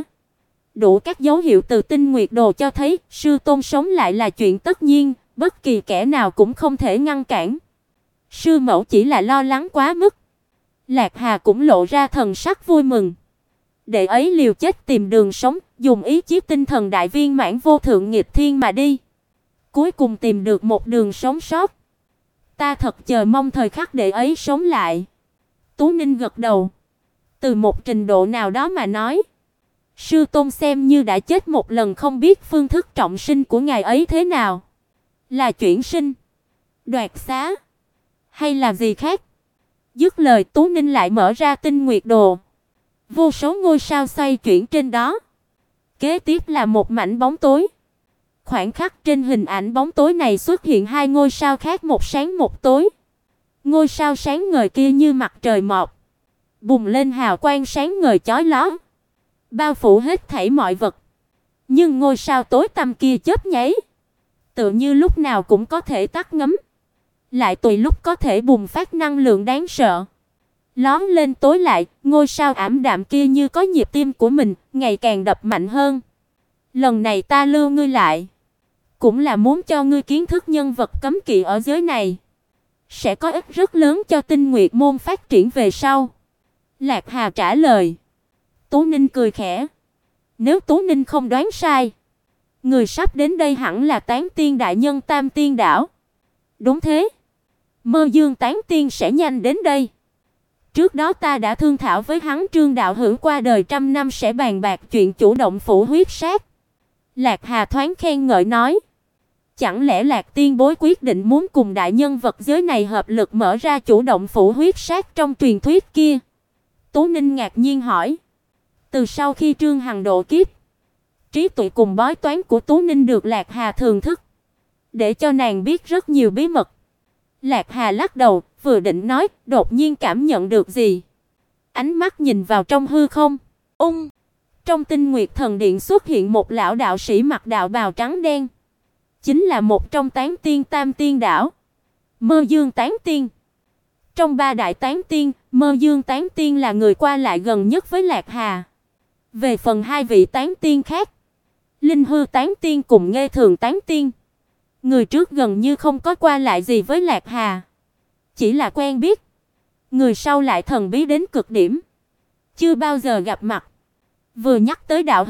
Đủ các dấu hiệu từ Tinh Nguyệt Đồ cho thấy, sư tôn sống lại là chuyện tất nhiên, bất kỳ kẻ nào cũng không thể ngăn cản. Sư mẫu chỉ là lo lắng quá mức. Lạc Hà cũng lộ ra thần sắc vui mừng. Đệ ấy liều chết tìm đường sống, dùng ý chí tinh thần đại viên mãn vô thượng nghịch thiên mà đi. Cuối cùng tìm được một đường sống sót. Ta thật chờ mong thời khắc đệ ấy sống lại. Tú Ninh gật đầu. Từ một trình độ nào đó mà nói, sư tôn xem như đã chết một lần, không biết phương thức trọng sinh của ngài ấy thế nào. Là chuyển sinh, đoạt xá, hay là gì khác? Dứt lời, Tú Ninh lại mở ra Tinh Nguyệt Đồ. Vô số ngôi sao xoay chuyển trên đó. Kế tiếp là một mảnh bóng tối. Khoảnh khắc trên hình ảnh bóng tối này xuất hiện hai ngôi sao khác, một sáng một tối. Ngôi sao sáng ngời kia như mặt trời mọc, bùng lên hào quang sáng ngời chói lóa, bao phủ hết thảy mọi vật. Nhưng ngôi sao tối tăm kia chớp nháy, tựa như lúc nào cũng có thể tắt ngấm, lại tùy lúc có thể bùng phát năng lượng đáng sợ. Lóm lên tối lại, ngôi sao ảm đạm kia như có nhịp tim của mình, ngày càng đập mạnh hơn. Lần này ta lưu ngươi lại, cũng là muốn cho ngươi kiến thức nhân vật cấm kỵ ở giới này, sẽ có ích rất lớn cho Tinh Nguyệt môn phát triển về sau. Lạc Hà trả lời. Tú Ninh cười khẽ. Nếu Tú Ninh không đoán sai, người sắp đến đây hẳn là Tán Tiên đại nhân Tam Tiên đảo. Đúng thế. Mơ Dương Tán Tiên sẽ nhanh đến đây. Trước đó ta đã thương thảo với hắn, Trương đạo hữu qua đời 100 năm sẽ bàn bạc chuyện chủ động phủ huyết sát. Lạc Hà thoáng khen ngợi nói. Chẳng lẽ Lạc Tiên bối quyết định muốn cùng đại nhân vật giới này hợp lực mở ra chủ động phủ huyết sát trong truyền thuyết kia? Tú Ninh ngạc nhiên hỏi. Từ sau khi Trương Hằng độ kiếp, trí tuệ cùng bói toán của Tú Ninh được Lạc Hà thưởng thức, để cho nàng biết rất nhiều bí mật. Lạc Hà lắc đầu, vừa định nói, đột nhiên cảm nhận được gì. Ánh mắt nhìn vào trong hư không. Trong Tinh Nguyệt Thần Điện xuất hiện một lão đạo sĩ mặc đạo bào trắng đen, chính là một trong Tán Tiên Tam Tiên đảo, Mơ Dương Tán Tiên. Trong ba đại Tán Tiên, Mơ Dương Tán Tiên là người qua lại gần nhất với Lạc Hà. Về phần hai vị Tán Tiên khác, Linh Hư Tán Tiên cùng Nghê Thường Tán Tiên, người trước gần như không có qua lại gì với Lạc Hà, chỉ là quen biết. Người sau lại thần bí đến cực điểm, chưa bao giờ gặp mặt. Vừa nhắc tới đạo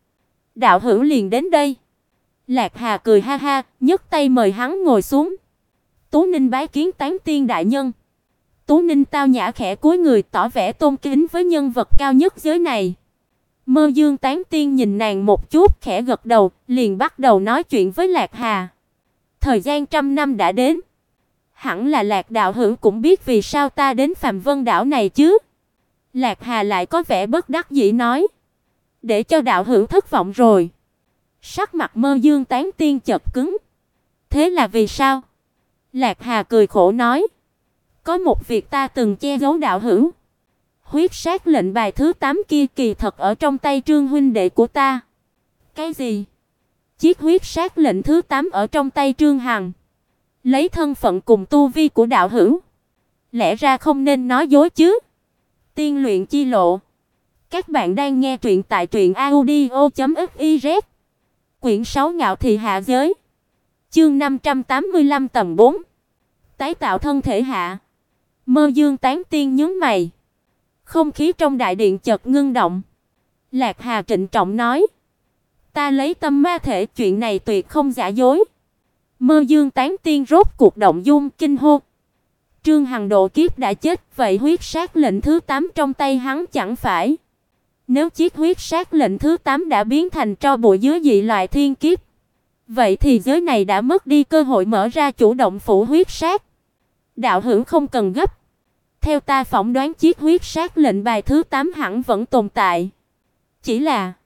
hữu liền đến đây. Lạc Hà cười ha ha, nhấc tay mời hắn ngồi xuống. Tú Ninh bái kiến Tán Tiên đại nhân. Tú Ninh tao nhã khẽ cúi người tỏ vẻ tôn kính với nhân vật cao nhất giới này. Mơ Dương Tán Tiên nhìn nàng một chút, khẽ gật đầu, liền bắt đầu nói chuyện với Lạc Hà. Thời gian 100 năm đã đến, hẳn là Lạc đạo hữu cũng biết vì sao ta đến Phàm Vân đảo này chứ? Lạc Hà lại có vẻ bất đắc dĩ nói. Để cho đạo hữu thất vọng rồi. Sắc mặt Mơ Dương Tán Tiên chợt cứng. Thế là vì sao? Lạc Hà cười khổ nói. Có một việc ta từng che giấu đạo hữu. Huyết sát lệnh bài thứ 8 kia kỳ thật ở trong tay Trương huynh đệ của ta. Cái gì? Chiếc huyết sát lệnh thứ 8 ở trong tay Trương Hằng. Lấy thân phận cùng tu vi của đạo hữu, lẽ ra không nên nói dối chứ? Tiên luyện chi lộ. Các bạn đang nghe truyện tại truyệnaudio.fiz. Quyển 6 Ngạo thị hạ giới. Chương 585 tầng 4. Tái tạo thân thể hạ. Mơ Dương Tán Tiên nhướng mày. Không khí trong đại điện chợt ngưng động. Lạc Hà trịnh trọng nói. Ta lấy tâm ma thể, chuyện này tuyệt không giả dối. Mơ Dương Tán Tiên rốt cuộc động dung kinh hô. Trương Hằng độ kiếp đã chết, vậy huyết sát lệnh thứ 8 trong tay hắn chẳng phải? Nếu chiếc huyết sát lệnh thứ 8 đã biến thành tro bụi dưới dị loại thiên kiếp, vậy thì giới này đã mất đi cơ hội mở ra chủ động phủ huyết sát. Đạo hữu không cần gấp. Theo ta phỏng đoán chiếc huyết sát lệnh bài thứ 8 hẳn vẫn tồn tại. Chỉ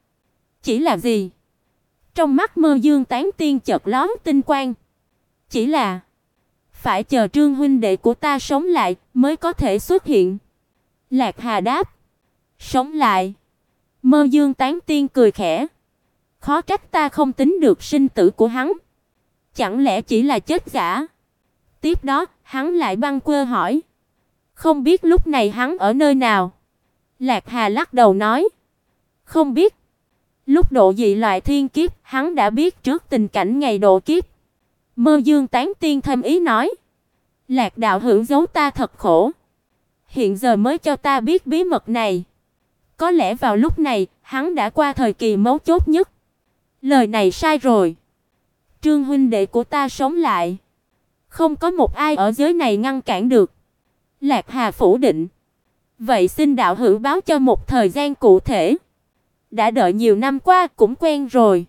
là gì? Trong mắt Mơ Dương Tán Tiên chợt lóe tinh quang. Chỉ là phải chờ Trương huynh đệ của ta sống lại mới có thể xuất hiện. Lạc Hà đáp. Sống lại. Mơ Dương Tán Tiên cười khẽ. Khó trách ta không tính được sinh tử của hắn. Chẳng lẽ chỉ là chết giả? Tiếp đó, hắn lại bâng quơ hỏi. Không biết lúc này hắn ở nơi nào? Lạc Hà lắc đầu nói. Không biết. Lúc độ dị loại thiên kiếp, hắn đã biết trước tình cảnh ngày độ kiếp. Mơ Dương Tán Tiên thêm ý nói. Lạc đạo hữu giấu ta thật khổ. Hiện giờ mới cho ta biết bí mật này. Có lẽ vào lúc này, hắn đã qua thời kỳ mấu chốt nhất. Lời này sai rồi. Trương huynh đệ của ta sống lại. Không có một ai ở giới này ngăn cản được. Lạc Hà phủ định. Vậy xin đạo hữu báo cho một thời gian cụ thể. Đã đợi nhiều năm qua cũng quen rồi.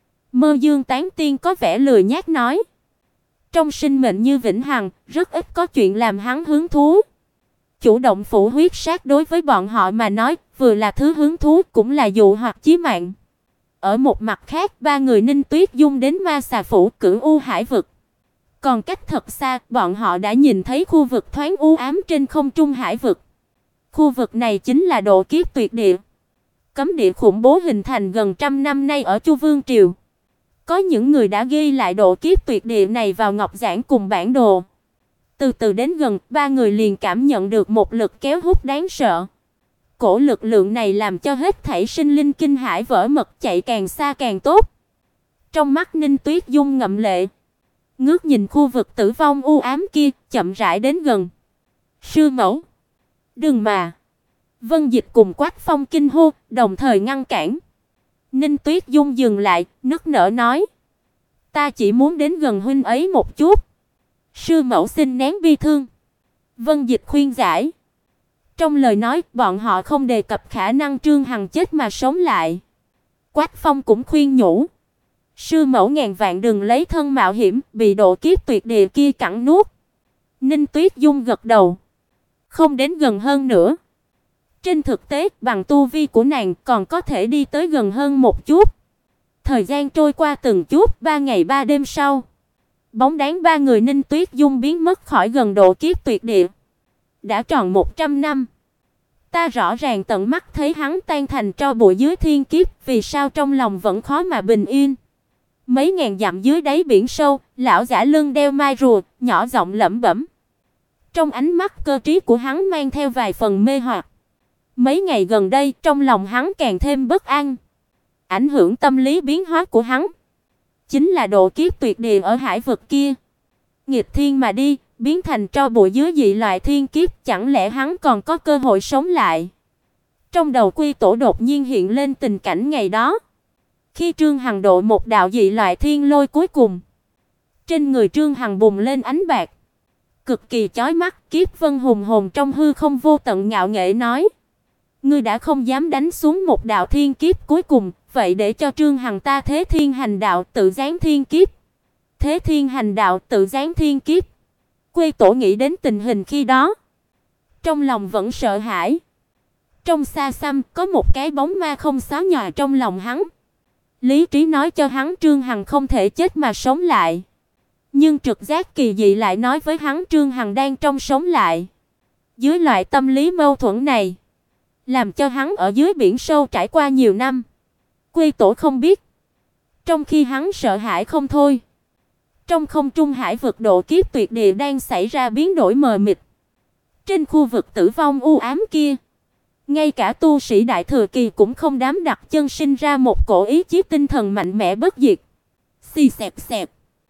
Mơ Dương Tán Tiên có vẻ lười nhác nói. Trong sinh mệnh như vĩnh hằng, rất ít có chuyện làm hắn hứng thú. Chủ động phủ huyết sát đối với bọn họ mà nói, vừa là thứ hứng thú cũng là dụ hoặc chí mạng. Ở một mặt khác, ba người Ninh Tuyết Dung đến Ma Xà phủ Cửu U Hải vực. Còn cách thật xa, bọn họ đã nhìn thấy khu vực thoáng u ám trên không trung hải vực. Khu vực này chính là độ kiếp tuyệt địa. Cấm địa khủng bố hình thành gần trăm năm nay ở Chu Vương triều. Có những người đã ghi lại độ kiếp tuyệt địa này vào ngọc giản cùng bản đồ. Từ từ đến gần, ba người liền cảm nhận được một lực kéo hút đáng sợ. Cổ lực lượng này làm cho hết thảy sinh linh kinh hãi vỡ mật, chạy càng xa càng tốt. Trong mắt Ninh Tuyết Dung ngậm lệ, ngước nhìn khu vực tử vong u ám kia, chậm rãi đến gần. Sư mẫu, đừng mà. Vân Dịch cùng Quách Phong kinh hô, đồng thời ngăn cản. Ninh Tuyết Dung dừng lại, nức nở nói: "Ta chỉ muốn đến gần huynh ấy một chút. Sư mẫu xin nén bi thương." Vân Dịch khuyên giải. Trong lời nói, bọn họ không đề cập khả năng Trương Hằng chết mà sống lại. Quách Phong cũng khuyên nhủ: "Sư mẫu ngàn vạn đừng lấy thân mạo hiểm, bị độ kiếp tuyệt địa kia cắn nuốt." Ninh Tuyết Dung gật đầu. Không đến gần hơn nữa. Trên thực tế, bằng tu vi của nàng còn có thể đi tới gần hơn một chút. Thời gian trôi qua từng chút, 3 ngày 3 đêm sau, bóng dáng ba người Ninh Tuyết Dung biến mất khỏi gần độ kiếp tuyệt địa. Đã tròn 100 năm. Ta rõ ràng tận mắt thấy hắn tan thành tro bụi dưới thiên kiếp, vì sao trong lòng vẫn khó mà bình yên. Mấy ngàn dặm dưới đáy biển sâu, lão giả lưng đeo mai rùa, nhỏ giọng lẩm bẩm. Trong ánh mắt cơ trí của hắn mang theo vài phần mê hoặc. Mấy ngày gần đây, trong lòng hắn càng thêm bất an. Ảnh hưởng tâm lý biến hóa của hắn chính là độ kiếp tuyệt địa ở hải vực kia. Nghịch thiên mà đi, biến thành tro bụi dưới dị loại thiên kiếp, chẳng lẽ hắn còn có cơ hội sống lại? Trong đầu Quy Tổ đột nhiên hiện lên tình cảnh ngày đó. Khi Trương Hằng độ một đạo dị loại thiên lôi cuối cùng, trên người Trương Hằng bùng lên ánh bạc, cực kỳ chói mắt. Kiếp Vân hùng hồn trong hư không vô tận ngạo nghễ nói: "Ngươi đã không dám đánh xuống một đạo thiên kiếp cuối cùng, vậy để cho Trương Hằng ta thế thiên hành đạo, tự giáng thiên kiếp." Thế thiên hành đạo, tự giáng thiên kiếp. Quy Tổ nghĩ đến tình hình khi đó, trong lòng vẫn sợ hãi. Trong xa xăm có một cái bóng ma không xóa nhòa trong lòng hắn. Lý trí nói cho hắn Trương Hằng không thể chết mà sống lại. Nhưng trực giác kỳ dị lại nói với hắn Trương Hằng đang trong sống lại. Dưới loại tâm lý mâu thuẫn này, làm cho hắn ở dưới biển sâu trải qua nhiều năm. Quy Tổ không biết, trong khi hắn sợ hãi không thôi, trong không trung hải vực độ kiếp tuyệt địa đang xảy ra biến đổi mờ mịt. Trên khu vực tử vong u ám kia, ngay cả tu sĩ đại thừa kỳ cũng không dám đặt chân, sinh ra một cổ ý chí tinh thần mạnh mẽ bất diệt. Xì xẹp xẹp.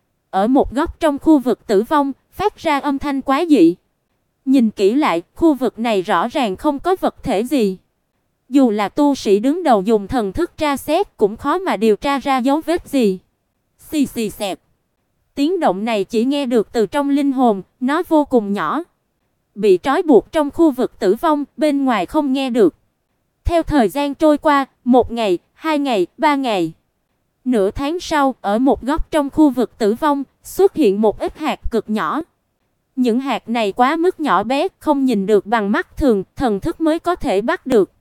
Ở một góc trong khu vực tử vong, phát ra âm thanh quái dị. Nhìn kỹ lại, khu vực này rõ ràng không có vật thể gì. Dù là tu sĩ đứng đầu dùng thần thức tra xét cũng khó mà điều tra ra dấu vết gì. Xì xì xẹp. Tiếng động này chỉ nghe được từ trong linh hồn, nó vô cùng nhỏ. Bị trói buộc trong khu vực tử vong, bên ngoài không nghe được. Theo thời gian trôi qua, 1 ngày, 2 ngày, 3 ngày. Nửa tháng sau, ở một góc trong khu vực tử vong, xuất hiện một ít hạt cực nhỏ. Những hạt này quá mức nhỏ bé, không nhìn được bằng mắt thường, thần thức mới có thể bắt được.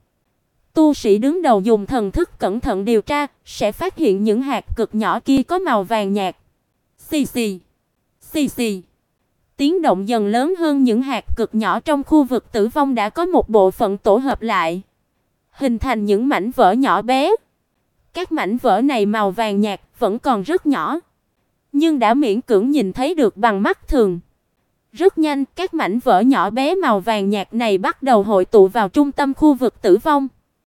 Tu sĩ đứng đầu dùng thần thức cẩn thận điều tra, sẽ phát hiện những hạt cực nhỏ kia có màu vàng nhạt. Xì xì, xì xì. Tiếng động dần lớn hơn, những hạt cực nhỏ trong khu vực tử vong đã có một bộ phận tổ hợp lại. hình thành những mảnh vỡ nhỏ bé. Các mảnh vỡ này màu vàng nhạt, vẫn còn rất nhỏ, nhưng đã miễn cưỡng nhìn thấy được bằng mắt thường. Rất nhanh, các mảnh vỡ nhỏ bé màu vàng nhạt này bắt đầu hội tụ vào trung tâm khu vực tử vong.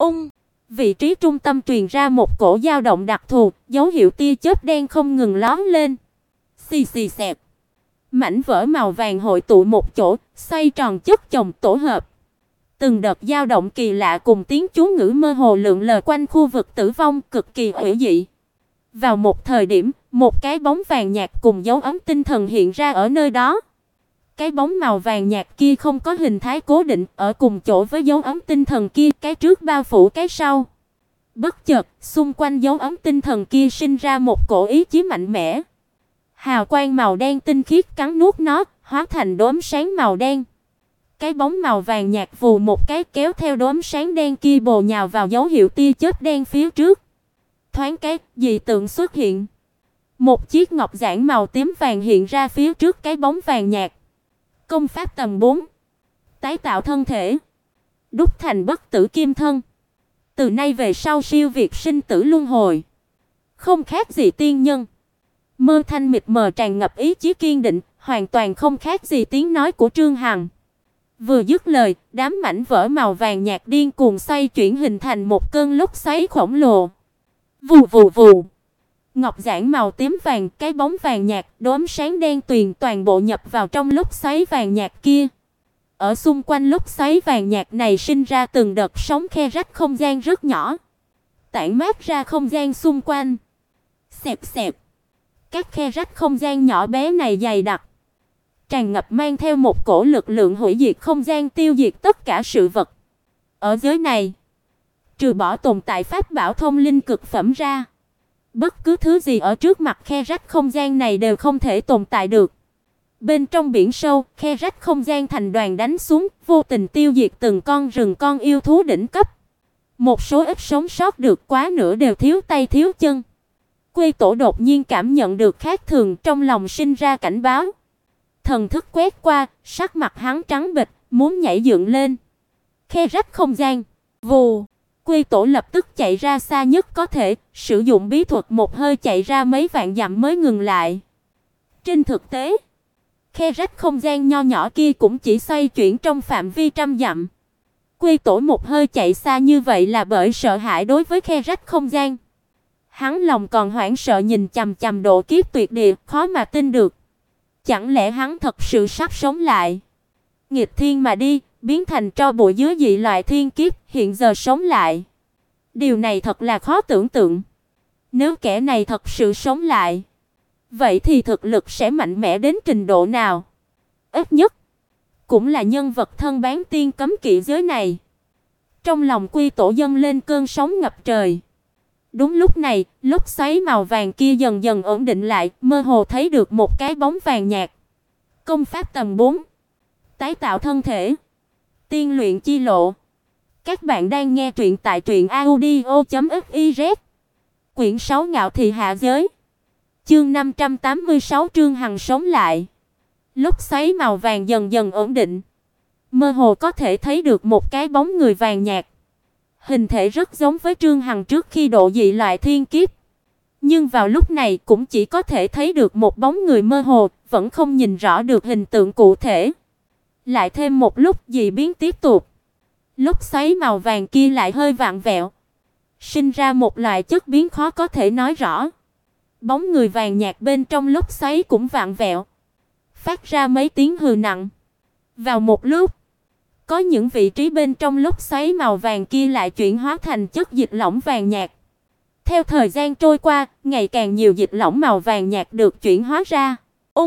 Vị trí trung tâm truyền ra một cổ dao động đặc thù, dấu hiệu tia chớp đen không ngừng lóe lên. Xì xì xẹt. Mảnh vỡ màu vàng hội tụ một chỗ, xoay tròn chất chồng tổ hợp. Từng đợt dao động kỳ lạ cùng tiếng chú ngữ mơ hồ lượn lờ quanh khu vực tử vong, cực kỳ hủy dị. Vào một thời điểm, một cái bóng vàng nhạt cùng dấu ấn tinh thần hiện ra ở nơi đó. Cái bóng màu vàng nhạt kia không có hình thái cố định, ở cùng chỗ với dấu ấn tinh thần kia, cái trước bao phủ cái sau. Bất chợt, xung quanh dấu ấn tinh thần kia sinh ra một cổ ý chí mạnh mẽ. Hào quang màu đen tinh khiết cắn nuốt nó, hóa thành đốm sáng màu đen. Cái bóng màu vàng nhạt vù một cái kéo theo đốm sáng đen kia bổ nhào vào dấu hiệu tia chớp đen phía trước. Thoáng cái, dị tượng xuất hiện. Một chiếc ngọc giản màu tím vàng hiện ra phía trước cái bóng vàng nhạt. Công pháp tầng 4. Tái tạo thân thể. Đúc thành bất tử kim thân. Từ nay về sau siêu việt sinh tử luân hồi. Không khác gì tiên nhân. Mơ thanh mịt mờ tràn ngập ý chí kiên định, hoàn toàn không khác gì tiếng nói của Trương Hằng. Vừa dứt lời, đám mảnh vỡ màu vàng nhạt điên cuồng xoay chuyển hình thành một cơn lốc xoáy khổng lồ. Vù vù vù. Ngọc giản màu tím vàng, cái bóng vàng nhạt, đốm sáng đen tuyền toàn bộ nhập vào trong lốc xoáy vàng nhạt kia. Ở xung quanh lốc xoáy vàng nhạt này sinh ra từng đợt sóng khe rách không gian rất nhỏ, tản mát ra không gian xung quanh. Xẹp xẹp. Các khe rách không gian nhỏ bé này dày đặc, tràn ngập mang theo một cổ lực lượng hủy diệt không gian, tiêu diệt tất cả sự vật. Ở giới này, trừ bỏ tồn tại pháp bảo thông linh cực phẩm ra, bất cứ thứ gì ở trước mặt khe rách không gian này đều không thể tồn tại được. Bên trong biển sâu, khe rách không gian thành đoàn đánh xuống, vô tình tiêu diệt từng con rừng con yêu thú đỉnh cấp. Một số ít sống sót được, quá nửa đều thiếu tay thiếu chân. Quê Tổ đột nhiên cảm nhận được khác thường, trong lòng sinh ra cảnh báo. Thần thức quét qua, sắc mặt hắn trắng bệch, muốn nhảy dựng lên. Khe rách không gian. Vù. Quê Tổ lập tức chạy ra xa nhất có thể, sử dụng bí thuật một hơi chạy ra mấy vạn dặm mới ngừng lại. Trên thực tế, khe rách không gian nho nhỏ kia cũng chỉ xoay chuyển trong phạm vi trăm dặm. Quê Tổ một hơi chạy xa như vậy là bởi sợ hãi đối với khe rách không gian. Hắn lòng còn hoảng sợ nhìn chằm chằm độ kiếp tuyệt địa, khó mà tin được. Chẳng lẽ hắn thật sự sắp sống lại? Nghịch thiên mà đi, biến thành tro bụi dưới dị loại thiên kiếp, hiện giờ sống lại. Điều này thật là khó tưởng tượng. Nếu kẻ này thật sự sống lại, vậy thì thực lực sẽ mạnh mẽ đến trình độ nào? Ít nhất cũng là nhân vật thân bán tiên cấm kỵ giới này. Trong lòng Quy Tổ dâng lên cơn sóng ngập trời. Đúng lúc này, lốc xoáy màu vàng kia dần dần ổn định lại, mơ hồ thấy được một cái bóng vàng nhạt. Công pháp tầng 4. Tái tạo thân thể. Tiên luyện chi lộ. Các bạn đang nghe truyện tại truyệnaudio.fiz. Quyển 6 Ngạo thị hạ giới. Chương 586 Trương Hằng sống lại. Lốc xoáy màu vàng dần dần ổn định. Mơ hồ có thể thấy được một cái bóng người vàng nhạt. Hình thể rất giống với Trương Hằng trước khi độ dị loại thiên kiếp. Nhưng vào lúc này cũng chỉ có thể thấy được một bóng người mơ hồ, vẫn không nhìn rõ được hình tượng cụ thể. Lại thêm một lúc dị biến tiếp tục. Lốc xoáy màu vàng kia lại hơi vặn vẹo, sinh ra một loại chất biến khó có thể nói rõ. Bóng người vàng nhạt bên trong lốc xoáy cũng vặn vẹo, phát ra mấy tiếng hừ nặng. Vào một lúc, có những vị trí bên trong lốc xoáy màu vàng kia lại chuyển hóa thành chất dịch lỏng vàng nhạt. Theo thời gian trôi qua, ngày càng nhiều dịch lỏng màu vàng nhạt được chuyển hóa ra.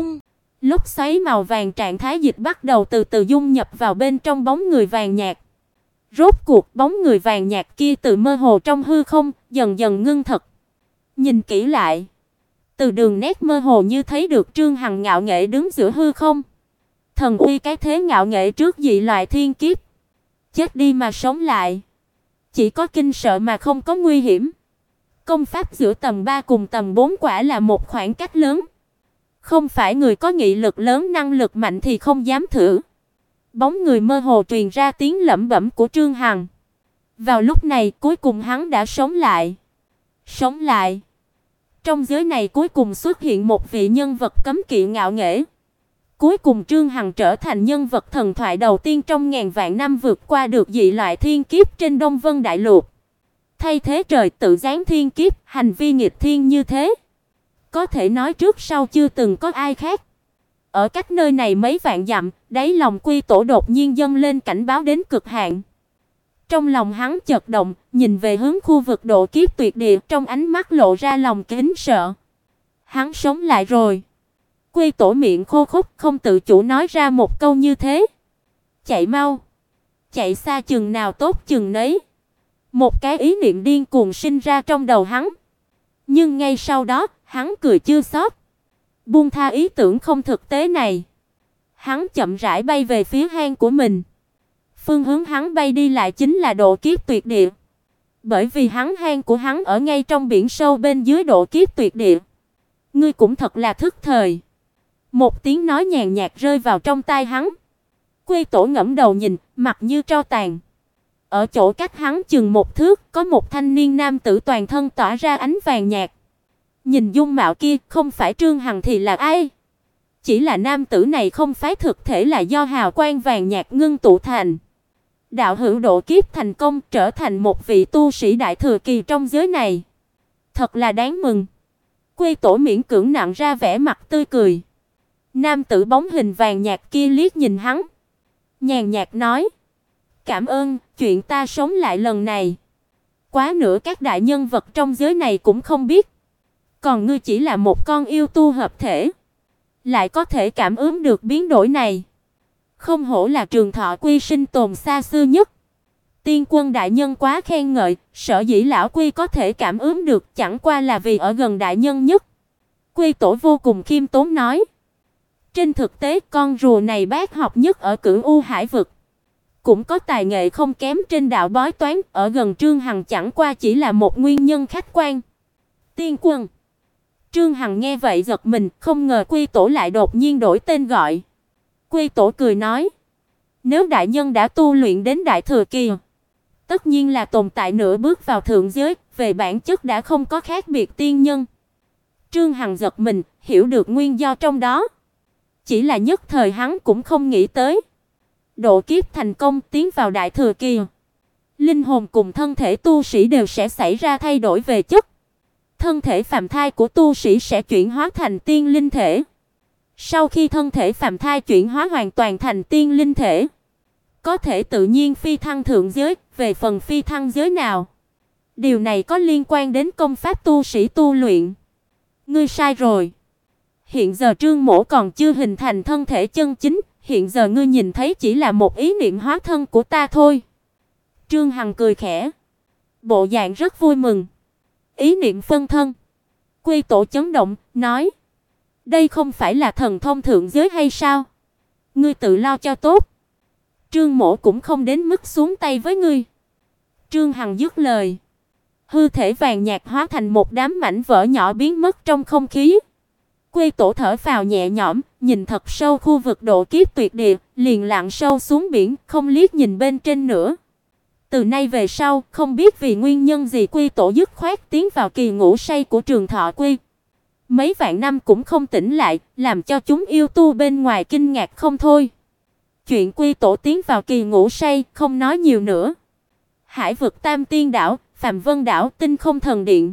Lốc xoáy màu vàng trạng thái dịch bắt đầu từ từ dung nhập vào bên trong bóng người vàng nhạt. Rốt cuộc bóng người vàng nhạt kia từ mơ hồ trong hư không, dần dần ngưng thực. Nhìn kỹ lại, từ đường nét mơ hồ như thấy được Trương Hằng ngạo nghễ đứng giữa hư không. Thần uy cái thế ngạo nghễ trước dị loại thiên kiếp. Chết đi mà sống lại. Chỉ có kinh sợ mà không có nguy hiểm. Công pháp giữa tầm 3 cùng tầm 4 quả là một khoảng cách lớn. Không phải người có nghị lực lớn, năng lực mạnh thì không dám thử. Bóng người mơ hồ truyền ra tiếng lẩm bẩm của Trương Hằng. Vào lúc này, cuối cùng hắn đã sống lại. Sống lại. Trong giới này cuối cùng xuất hiện một vị nhân vật cấm kỵ ngạo nghễ. Cuối cùng Trương Hằng trở thành nhân vật thần thoại đầu tiên trong ngàn vạn năm vượt qua được dị loại thiên kiếp trên Đông Vân Đại Lục. Thay thế trời tự giáng thiên kiếp, hành vi nghịch thiên như thế, có thể nói trước sau chưa từng có ai khác. Ở cách nơi này mấy vạn dặm, đáy lòng Quy Tổ đột nhiên dâng lên cảnh báo đến cực hạn. Trong lòng hắn chợt động, nhìn về hướng khu vực độ kiếp tuyệt địa, trong ánh mắt lộ ra lòng kính sợ. Hắn sống lại rồi. Quy Tổ miệng khô khốc không tự chủ nói ra một câu như thế. Chạy mau, chạy xa chừng nào tốt chừng nấy. Một cái ý niệm điên cuồng sinh ra trong đầu hắn. Nhưng ngay sau đó, hắn cười chưa xót, buông tha ý tưởng không thực tế này. Hắn chậm rãi bay về phía hang của mình. Phương hướng hắn bay đi lại chính là độ kiếp tuyệt địa. Bởi vì hang của hắn ở ngay trong biển sâu bên dưới độ kiếp tuyệt địa. Ngươi cũng thật là thức thời. Một tiếng nói nhàn nhạt rơi vào trong tai hắn. Quy Tổ ngẩng đầu nhìn, mặt như tro tàn. Ở chỗ cách hắn chừng một thước, có một thanh niên nam tử toàn thân tỏa ra ánh vàng nhạt. Nhìn dung mạo kia, không phải Trương Hằng thì là ai? Chỉ là nam tử này không phải thực thể là do hào quang vàng nhạt ngưng tụ thành. Đạo hữu độ kiếp thành công, trở thành một vị tu sĩ đại thừa kỳ trong giới này. Thật là đáng mừng. Quy Tổ miễn cưỡng nặn ra vẻ mặt tươi cười. Nam tử bóng hình vàng nhạt kia liếc nhìn hắn, nhàn nhạt nói: "Cảm ơn, chuyện ta sống lại lần này, quá nữa các đại nhân vật trong giới này cũng không biết. Còn ngươi chỉ là một con yêu tu hợp thể, lại có thể cảm ứng được biến đổi này. Không hổ là trường thọ quy sinh tồn xa xưa nhất. Tiên quân đại nhân quá khen ngợi, sở dĩ lão Quy có thể cảm ứng được chẳng qua là vì ở gần đại nhân nhất." Quy Tổ vô cùng khiêm tốn nói. Trên thực tế con rùa này bác học nhất ở Cửu U Hải vực, cũng có tài nghệ không kém trên đạo bói toán, ở gần Trương Hằng chẳng qua chỉ là một nguyên nhân khách quan. Tiên quân. Trương Hằng nghe vậy giật mình, không ngờ Quy Tổ lại đột nhiên đổi tên gọi. Quy Tổ cười nói: "Nếu đại nhân đã tu luyện đến đại thừa kỳ, tất nhiên là tồn tại nửa bước vào thượng giới, về bản chất đã không có khác biệt tiên nhân." Trương Hằng giật mình, hiểu được nguyên do trong đó. Chỉ là nhất thời hắn cũng không nghĩ tới. Độ kiếp thành công, tiến vào đại thừa kỳ, linh hồn cùng thân thể tu sĩ đều sẽ xảy ra thay đổi về chất. Thân thể phàm thai của tu sĩ sẽ chuyển hóa thành tiên linh thể. Sau khi thân thể phàm thai chuyển hóa hoàn toàn thành tiên linh thể, có thể tự nhiên phi thăng thượng giới. Về phần phi thăng giới nào, điều này có liên quan đến công pháp tu sĩ tu luyện. Ngươi sai rồi. Hiện giờ Trương Mỗ còn chưa hình thành thân thể chân chính, hiện giờ ngươi nhìn thấy chỉ là một ý niệm hóa thân của ta thôi. Trương Hằng cười khẽ, bộ dạng rất vui mừng. Ý niệm phân thân. Quy Tổ chấn động, nói: "Đây không phải là thần thông thượng giới hay sao? Ngươi tự lo cho tốt. Trương Mỗ cũng không đến mức xuống tay với ngươi." Trương Hằng dứt lời, hư thể vàng nhạt hóa thành một đám mảnh vỡ nhỏ biến mất trong không khí. Quy Tổ thở phào nhẹ nhõm, nhìn thật sâu khu vực độ kiếp tuyệt địa, liền lặn sâu xuống biển, không liếc nhìn bên trên nữa. Từ nay về sau, không biết vì nguyên nhân gì Quy Tổ dứt khoát tiến vào kỳ ngủ say của Trường Thọ Quy. Mấy vạn năm cũng không tỉnh lại, làm cho chúng yêu tu bên ngoài kinh ngạc không thôi. Chuyện Quy Tổ tiến vào kỳ ngủ say, không nói nhiều nữa. Hải vực Tam Tiên đảo, Phạm Vân đảo, Tinh Không Thần điện.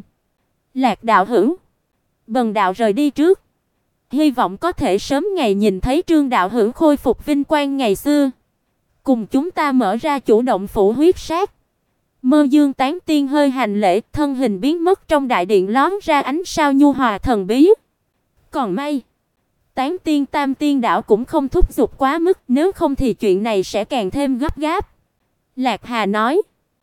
Lạc đạo hữu, Bần đạo rời đi trước. Hy vọng có thể sớm ngày nhìn thấy Trương đạo hữu khôi phục vinh quang ngày xưa, cùng chúng ta mở ra chủ động phủ huyết sát. Mơ Dương Tán Tiên hơi hành lễ, thân hình biến mất trong đại điện, lóe ra ánh sao nhu hòa thần bí. Còn may, Tán Tiên Tam Tiên đảo cũng không thúc giục quá mức, nếu không thì chuyện này sẽ càng thêm gấp gáp. Lạc Hà nói.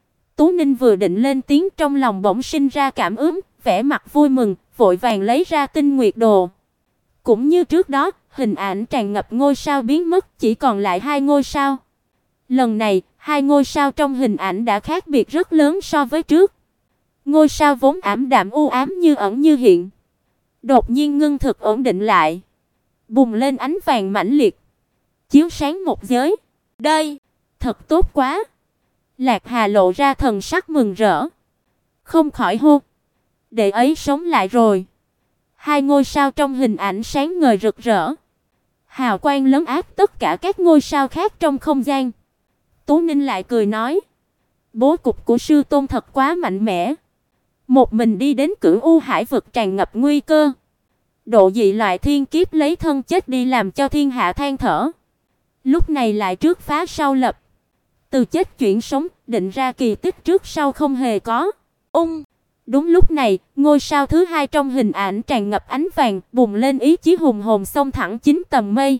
Tú Ninh vừa định lên tiếng, trong lòng bỗng sinh ra cảm ứng, vẻ mặt vui mừng, vội vàng lấy ra Tinh Nguyệt Đồ. Cũng như trước đó, hình ảnh tràn ngập ngôi sao biến mất, chỉ còn lại 2 ngôi sao. Lần này, 2 ngôi sao trong hình ảnh đã khác biệt rất lớn so với trước. Ngôi sao vốn ảm đạm u ám như ẩn như hiện, đột nhiên ngưng thực ổn định lại, bùng lên ánh vàng mãnh liệt, chiếu sáng một giới. Đây, thật tốt quá. Lạc Hà lộ ra thần sắc mừng rỡ, không khỏi hô: "Đệ ấy sống lại rồi." Hai ngôi sao trong hình ảnh sáng ngời rực rỡ, hào quang lấn át tất cả các ngôi sao khác trong không gian. Tú Ninh lại cười nói: "Bố cục của sư tôn thật quá mạnh mẽ, một mình đi đến Cửu U Hải vực tràn ngập nguy cơ, độ dị loại thiên kiếp lấy thân chết đi làm cho thiên hạ than thở. Lúc này lại trước phá sau lập, từ chết chuyển sống, định ra kỳ tích trước sau không hề có." Đúng lúc này, ngôi sao thứ hai trong hình ảnh tràn ngập ánh vàng, bùng lên ý chí hùng hồn xông thẳng 9 tầng mây.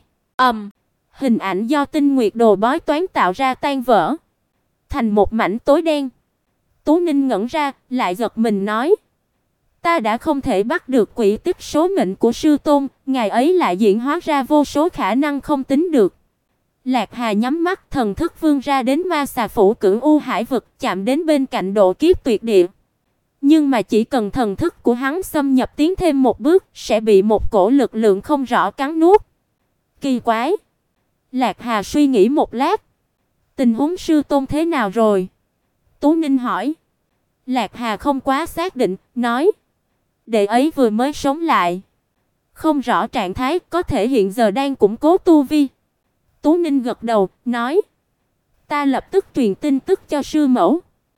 Hình ảnh do tinh nguyệt đồ bói toán tạo ra tan vỡ thành một mảnh tối đen. Tú Ninh ngẩn ra, lại giật mình nói: "Ta đã không thể bắt được quỹ tích số mệnh của sư tôn, ngài ấy lại diễn hóa ra vô số khả năng không tính được." Lạc Hà nhắm mắt, thần thức vươn ra đến Ma Xà phủ Cửu U Hải vực, chạm đến bên cạnh độ kiếp tuyệt địa. Nhưng mà chỉ cần thần thức của hắn xâm nhập tiến thêm một bước, sẽ bị một cổ lực lượng không rõ cắn nuốt. Kỳ quái. Lạc Hà suy nghĩ một lát. "Tình huống sư tôn thế nào rồi?" Tú Ninh hỏi. Lạc Hà không quá xác định, nói: "Đệ ấy vừa mới sống lại, không rõ trạng thái, có thể hiện giờ đang củng cố tu vi." Tú Ninh gật đầu, nói: "Ta lập tức truyền tin tức cho sư mẫu."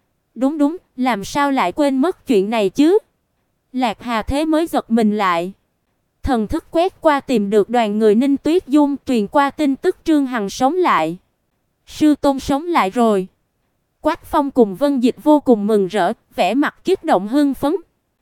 Đúng, làm sao lại quên mất chuyện này chứ?" Lạc Hà thế mới giật mình lại. Thần thức quét qua tìm được đoàn người Ninh Tuyết Dung, truyền qua tin tức Trương Hằng sống lại. Sư tôn sống lại rồi. Quách Phong cùng Vân Dịch vô cùng mừng rỡ, vẻ mặt kích động hưng phấn.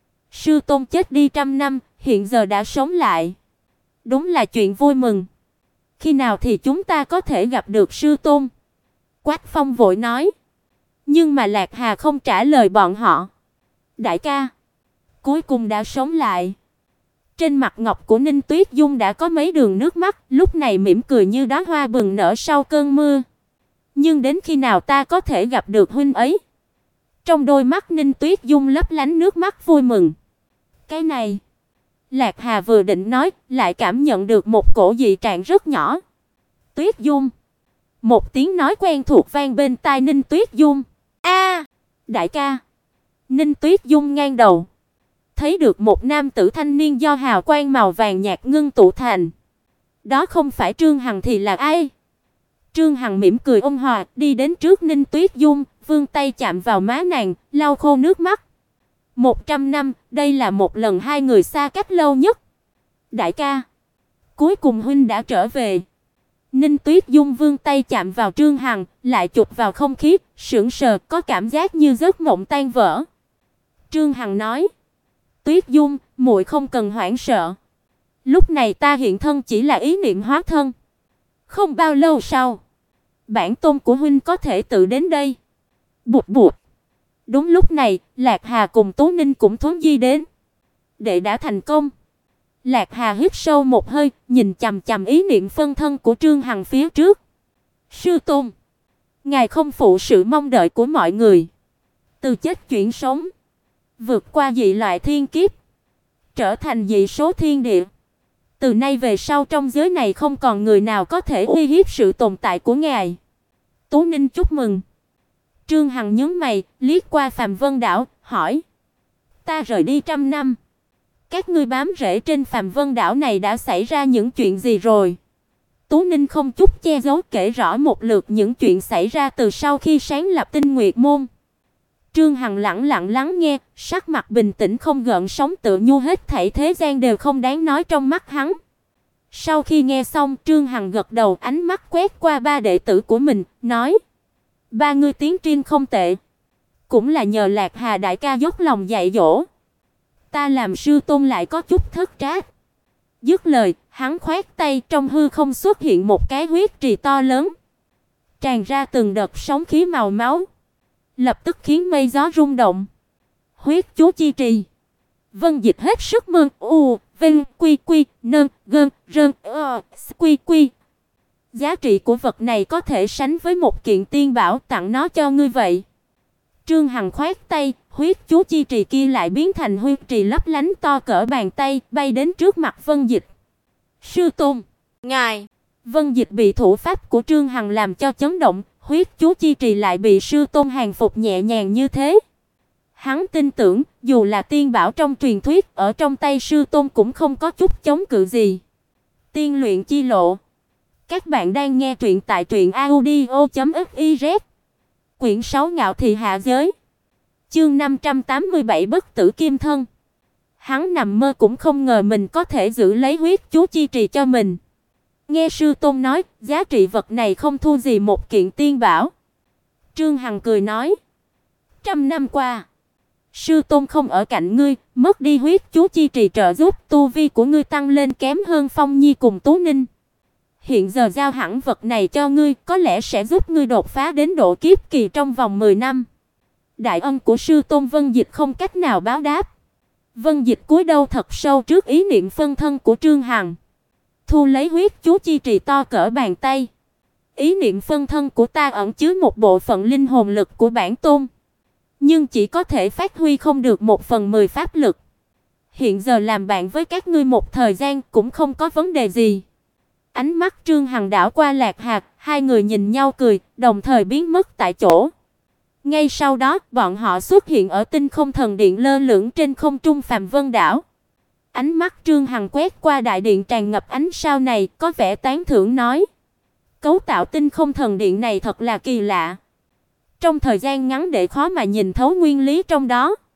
Sư tôn chết đi trăm năm, hiện giờ đã sống lại. Đúng là chuyện vui mừng. Khi nào thì chúng ta có thể gặp được sư tôn? Quách Phong vội nói. Nhưng mà Lạc Hà không trả lời bọn họ. Đại ca, cuối cùng đã sống lại. Trên mặt ngọc của Ninh Tuyết Dung đã có mấy đường nước mắt, lúc này mỉm cười như đóa hoa bừng nở sau cơn mưa. Nhưng đến khi nào ta có thể gặp được huynh ấy? Trong đôi mắt Ninh Tuyết Dung lấp lánh nước mắt vui mừng. Cái này, Lạc Hà vừa định nói, lại cảm nhận được một cổ dị trạng rất nhỏ. Tuyết Dung. Một tiếng nói quen thuộc vang bên tai Ninh Tuyết Dung. A, đại ca. Ninh Tuyết Dung ngang đầu, thấy được một nam tử thanh niên do hào quang màu vàng nhạt ngưng tụ thành. Đó không phải Trương Hằng thì là ai? Trương Hằng mỉm cười ôn hòa, đi đến trước Ninh Tuyết Dung, vươn tay chạm vào má nàng, lau khô nước mắt. 100 năm, đây là một lần hai người xa cách lâu nhất. Đại ca, cuối cùng huynh đã trở về. Ninh Tuyết Dung vươn tay chạm vào Trương Hằng, lại chụp vào không khí, sững sờ, có cảm giác như giấc mộng tan vỡ. Trương Hằng nói: "Tuyết Dung, muội không cần hoảng sợ. Lúc này ta hiện thân chỉ là ý niệm hóa thân. Không bao lâu sau, bản tôn của huynh có thể tự đến đây." Bụt bụt. Đúng lúc này, Lạc Hà cùng Tú Ninh cũng thuấn di đến. Đệ đã thành công. Lạc Hà hít sâu một hơi, nhìn chằm chằm ý niệm phân thân của Trương Hằng phía trước. Sư tôn, ngài không phụ sự mong đợi của mọi người, từ chết chuyển sống, vượt qua dị loại thiên kiếp, trở thành dị số thiên địa. Từ nay về sau trong giới này không còn người nào có thể uy hiếp sự tồn tại của ngài. Tú Ninh chúc mừng. Trương Hằng nhướng mày, liếc qua Phàm Vân đảo, hỏi: "Ta rời đi trăm năm, các ngươi bám rễ trên Phàm Vân đảo này đã xảy ra những chuyện gì rồi?" Tú Ninh không chút che giấu kể rõ một lượt những chuyện xảy ra từ sau khi sáng lập Tinh Nguyệt môn. Trương Hằng lặng lặng lắng nghe, sắc mặt bình tĩnh không gợn sóng, tựa như hết thảy thế gian đều không đáng nói trong mắt hắn. Sau khi nghe xong, Trương Hằng gật đầu, ánh mắt quét qua ba đệ tử của mình, nói: "Ba người tiến triển không tệ, cũng là nhờ Lạc Hà đại ca dốc lòng dạy dỗ. Ta làm sư tôn lại có chút thất trách." Dứt lời, hắn khoát tay, trong hư không xuất hiện một cái huyết trì to lớn, tràn ra từng đợt sóng khí màu máu, lập tức khiến mây gió rung động. Huyết chú chi trì. Vân Dịch hết sức mừng, vinh quy quy nâng gân rơn quy quy. Giá trị của vật này có thể sánh với một kiện tiên bảo, tặng nó cho ngươi vậy. Trương Hằng khoát tay, huyết chú chi trì kia lại biến thành huyết trì lấp lánh to cỡ bàn tay, bay đến trước mặt Vân Dịch. "Sư tôn, ngài." Vân Dịch bị thủ pháp của Trương Hằng làm cho chấn động, huyết chú chi trì lại bị sư tôn hàng phục nhẹ nhàng như thế. Hắn tin tưởng, dù là tiên bảo trong truyền thuyết, ở trong tay sư tôn cũng không có chút chống cự gì. Tiên luyện chi lộ. Các bạn đang nghe truyện tại truyệnaudio.fiz. Quyển 6 Ngạo thị hạ giới. Chương 587 Bất tử kim thân. Hắn nằm mơ cũng không ngờ mình có thể giữ lấy huyết chú chi trì cho mình. Nghe sư tôn nói, giá trị vật này không thua gì một kiện tiên bảo. Trương Hằng cười nói, 100 năm qua, sư tôn không ở cạnh ngươi, mất đi huyết chú chi trì trợ giúp tu vi của ngươi tăng lên kém hơn Phong Nhi cùng Tú Ninh. Hiện giờ giao hẳn vật này cho ngươi, có lẽ sẽ giúp ngươi đột phá đến độ kiếp kỳ trong vòng 10 năm. Đại ân của sư tôn Vân Dịch không cách nào báo đáp. Vân Dịch cúi đầu thật sâu trước ý niệm phân thân của Trương Hằng, thu lấy huyết chú chi trì to cỡ bàn tay. Ý niệm phân thân của ta ẩn chứa một bộ phận linh hồn lực của bản tôn, nhưng chỉ có thể phát huy không được 1/10 pháp lực. Hiện giờ làm bạn với các ngươi một thời gian cũng không có vấn đề gì. Ánh mắt Trương Hằng đảo qua Lạc Hạc, hai người nhìn nhau cười, đồng thời biến mất tại chỗ. Ngay sau đó, bọn họ xuất hiện ở Tinh Không Thần Điện lơ lửng trên không trung Phàm Vân đảo. Ánh mắt Trương Hằng quét qua đại điện tràn ngập ánh sao này, có vẻ tán thưởng nói: "Cấu tạo Tinh Không Thần Điện này thật là kỳ lạ. Trong thời gian ngắn để khó mà nhìn thấu nguyên lý trong đó."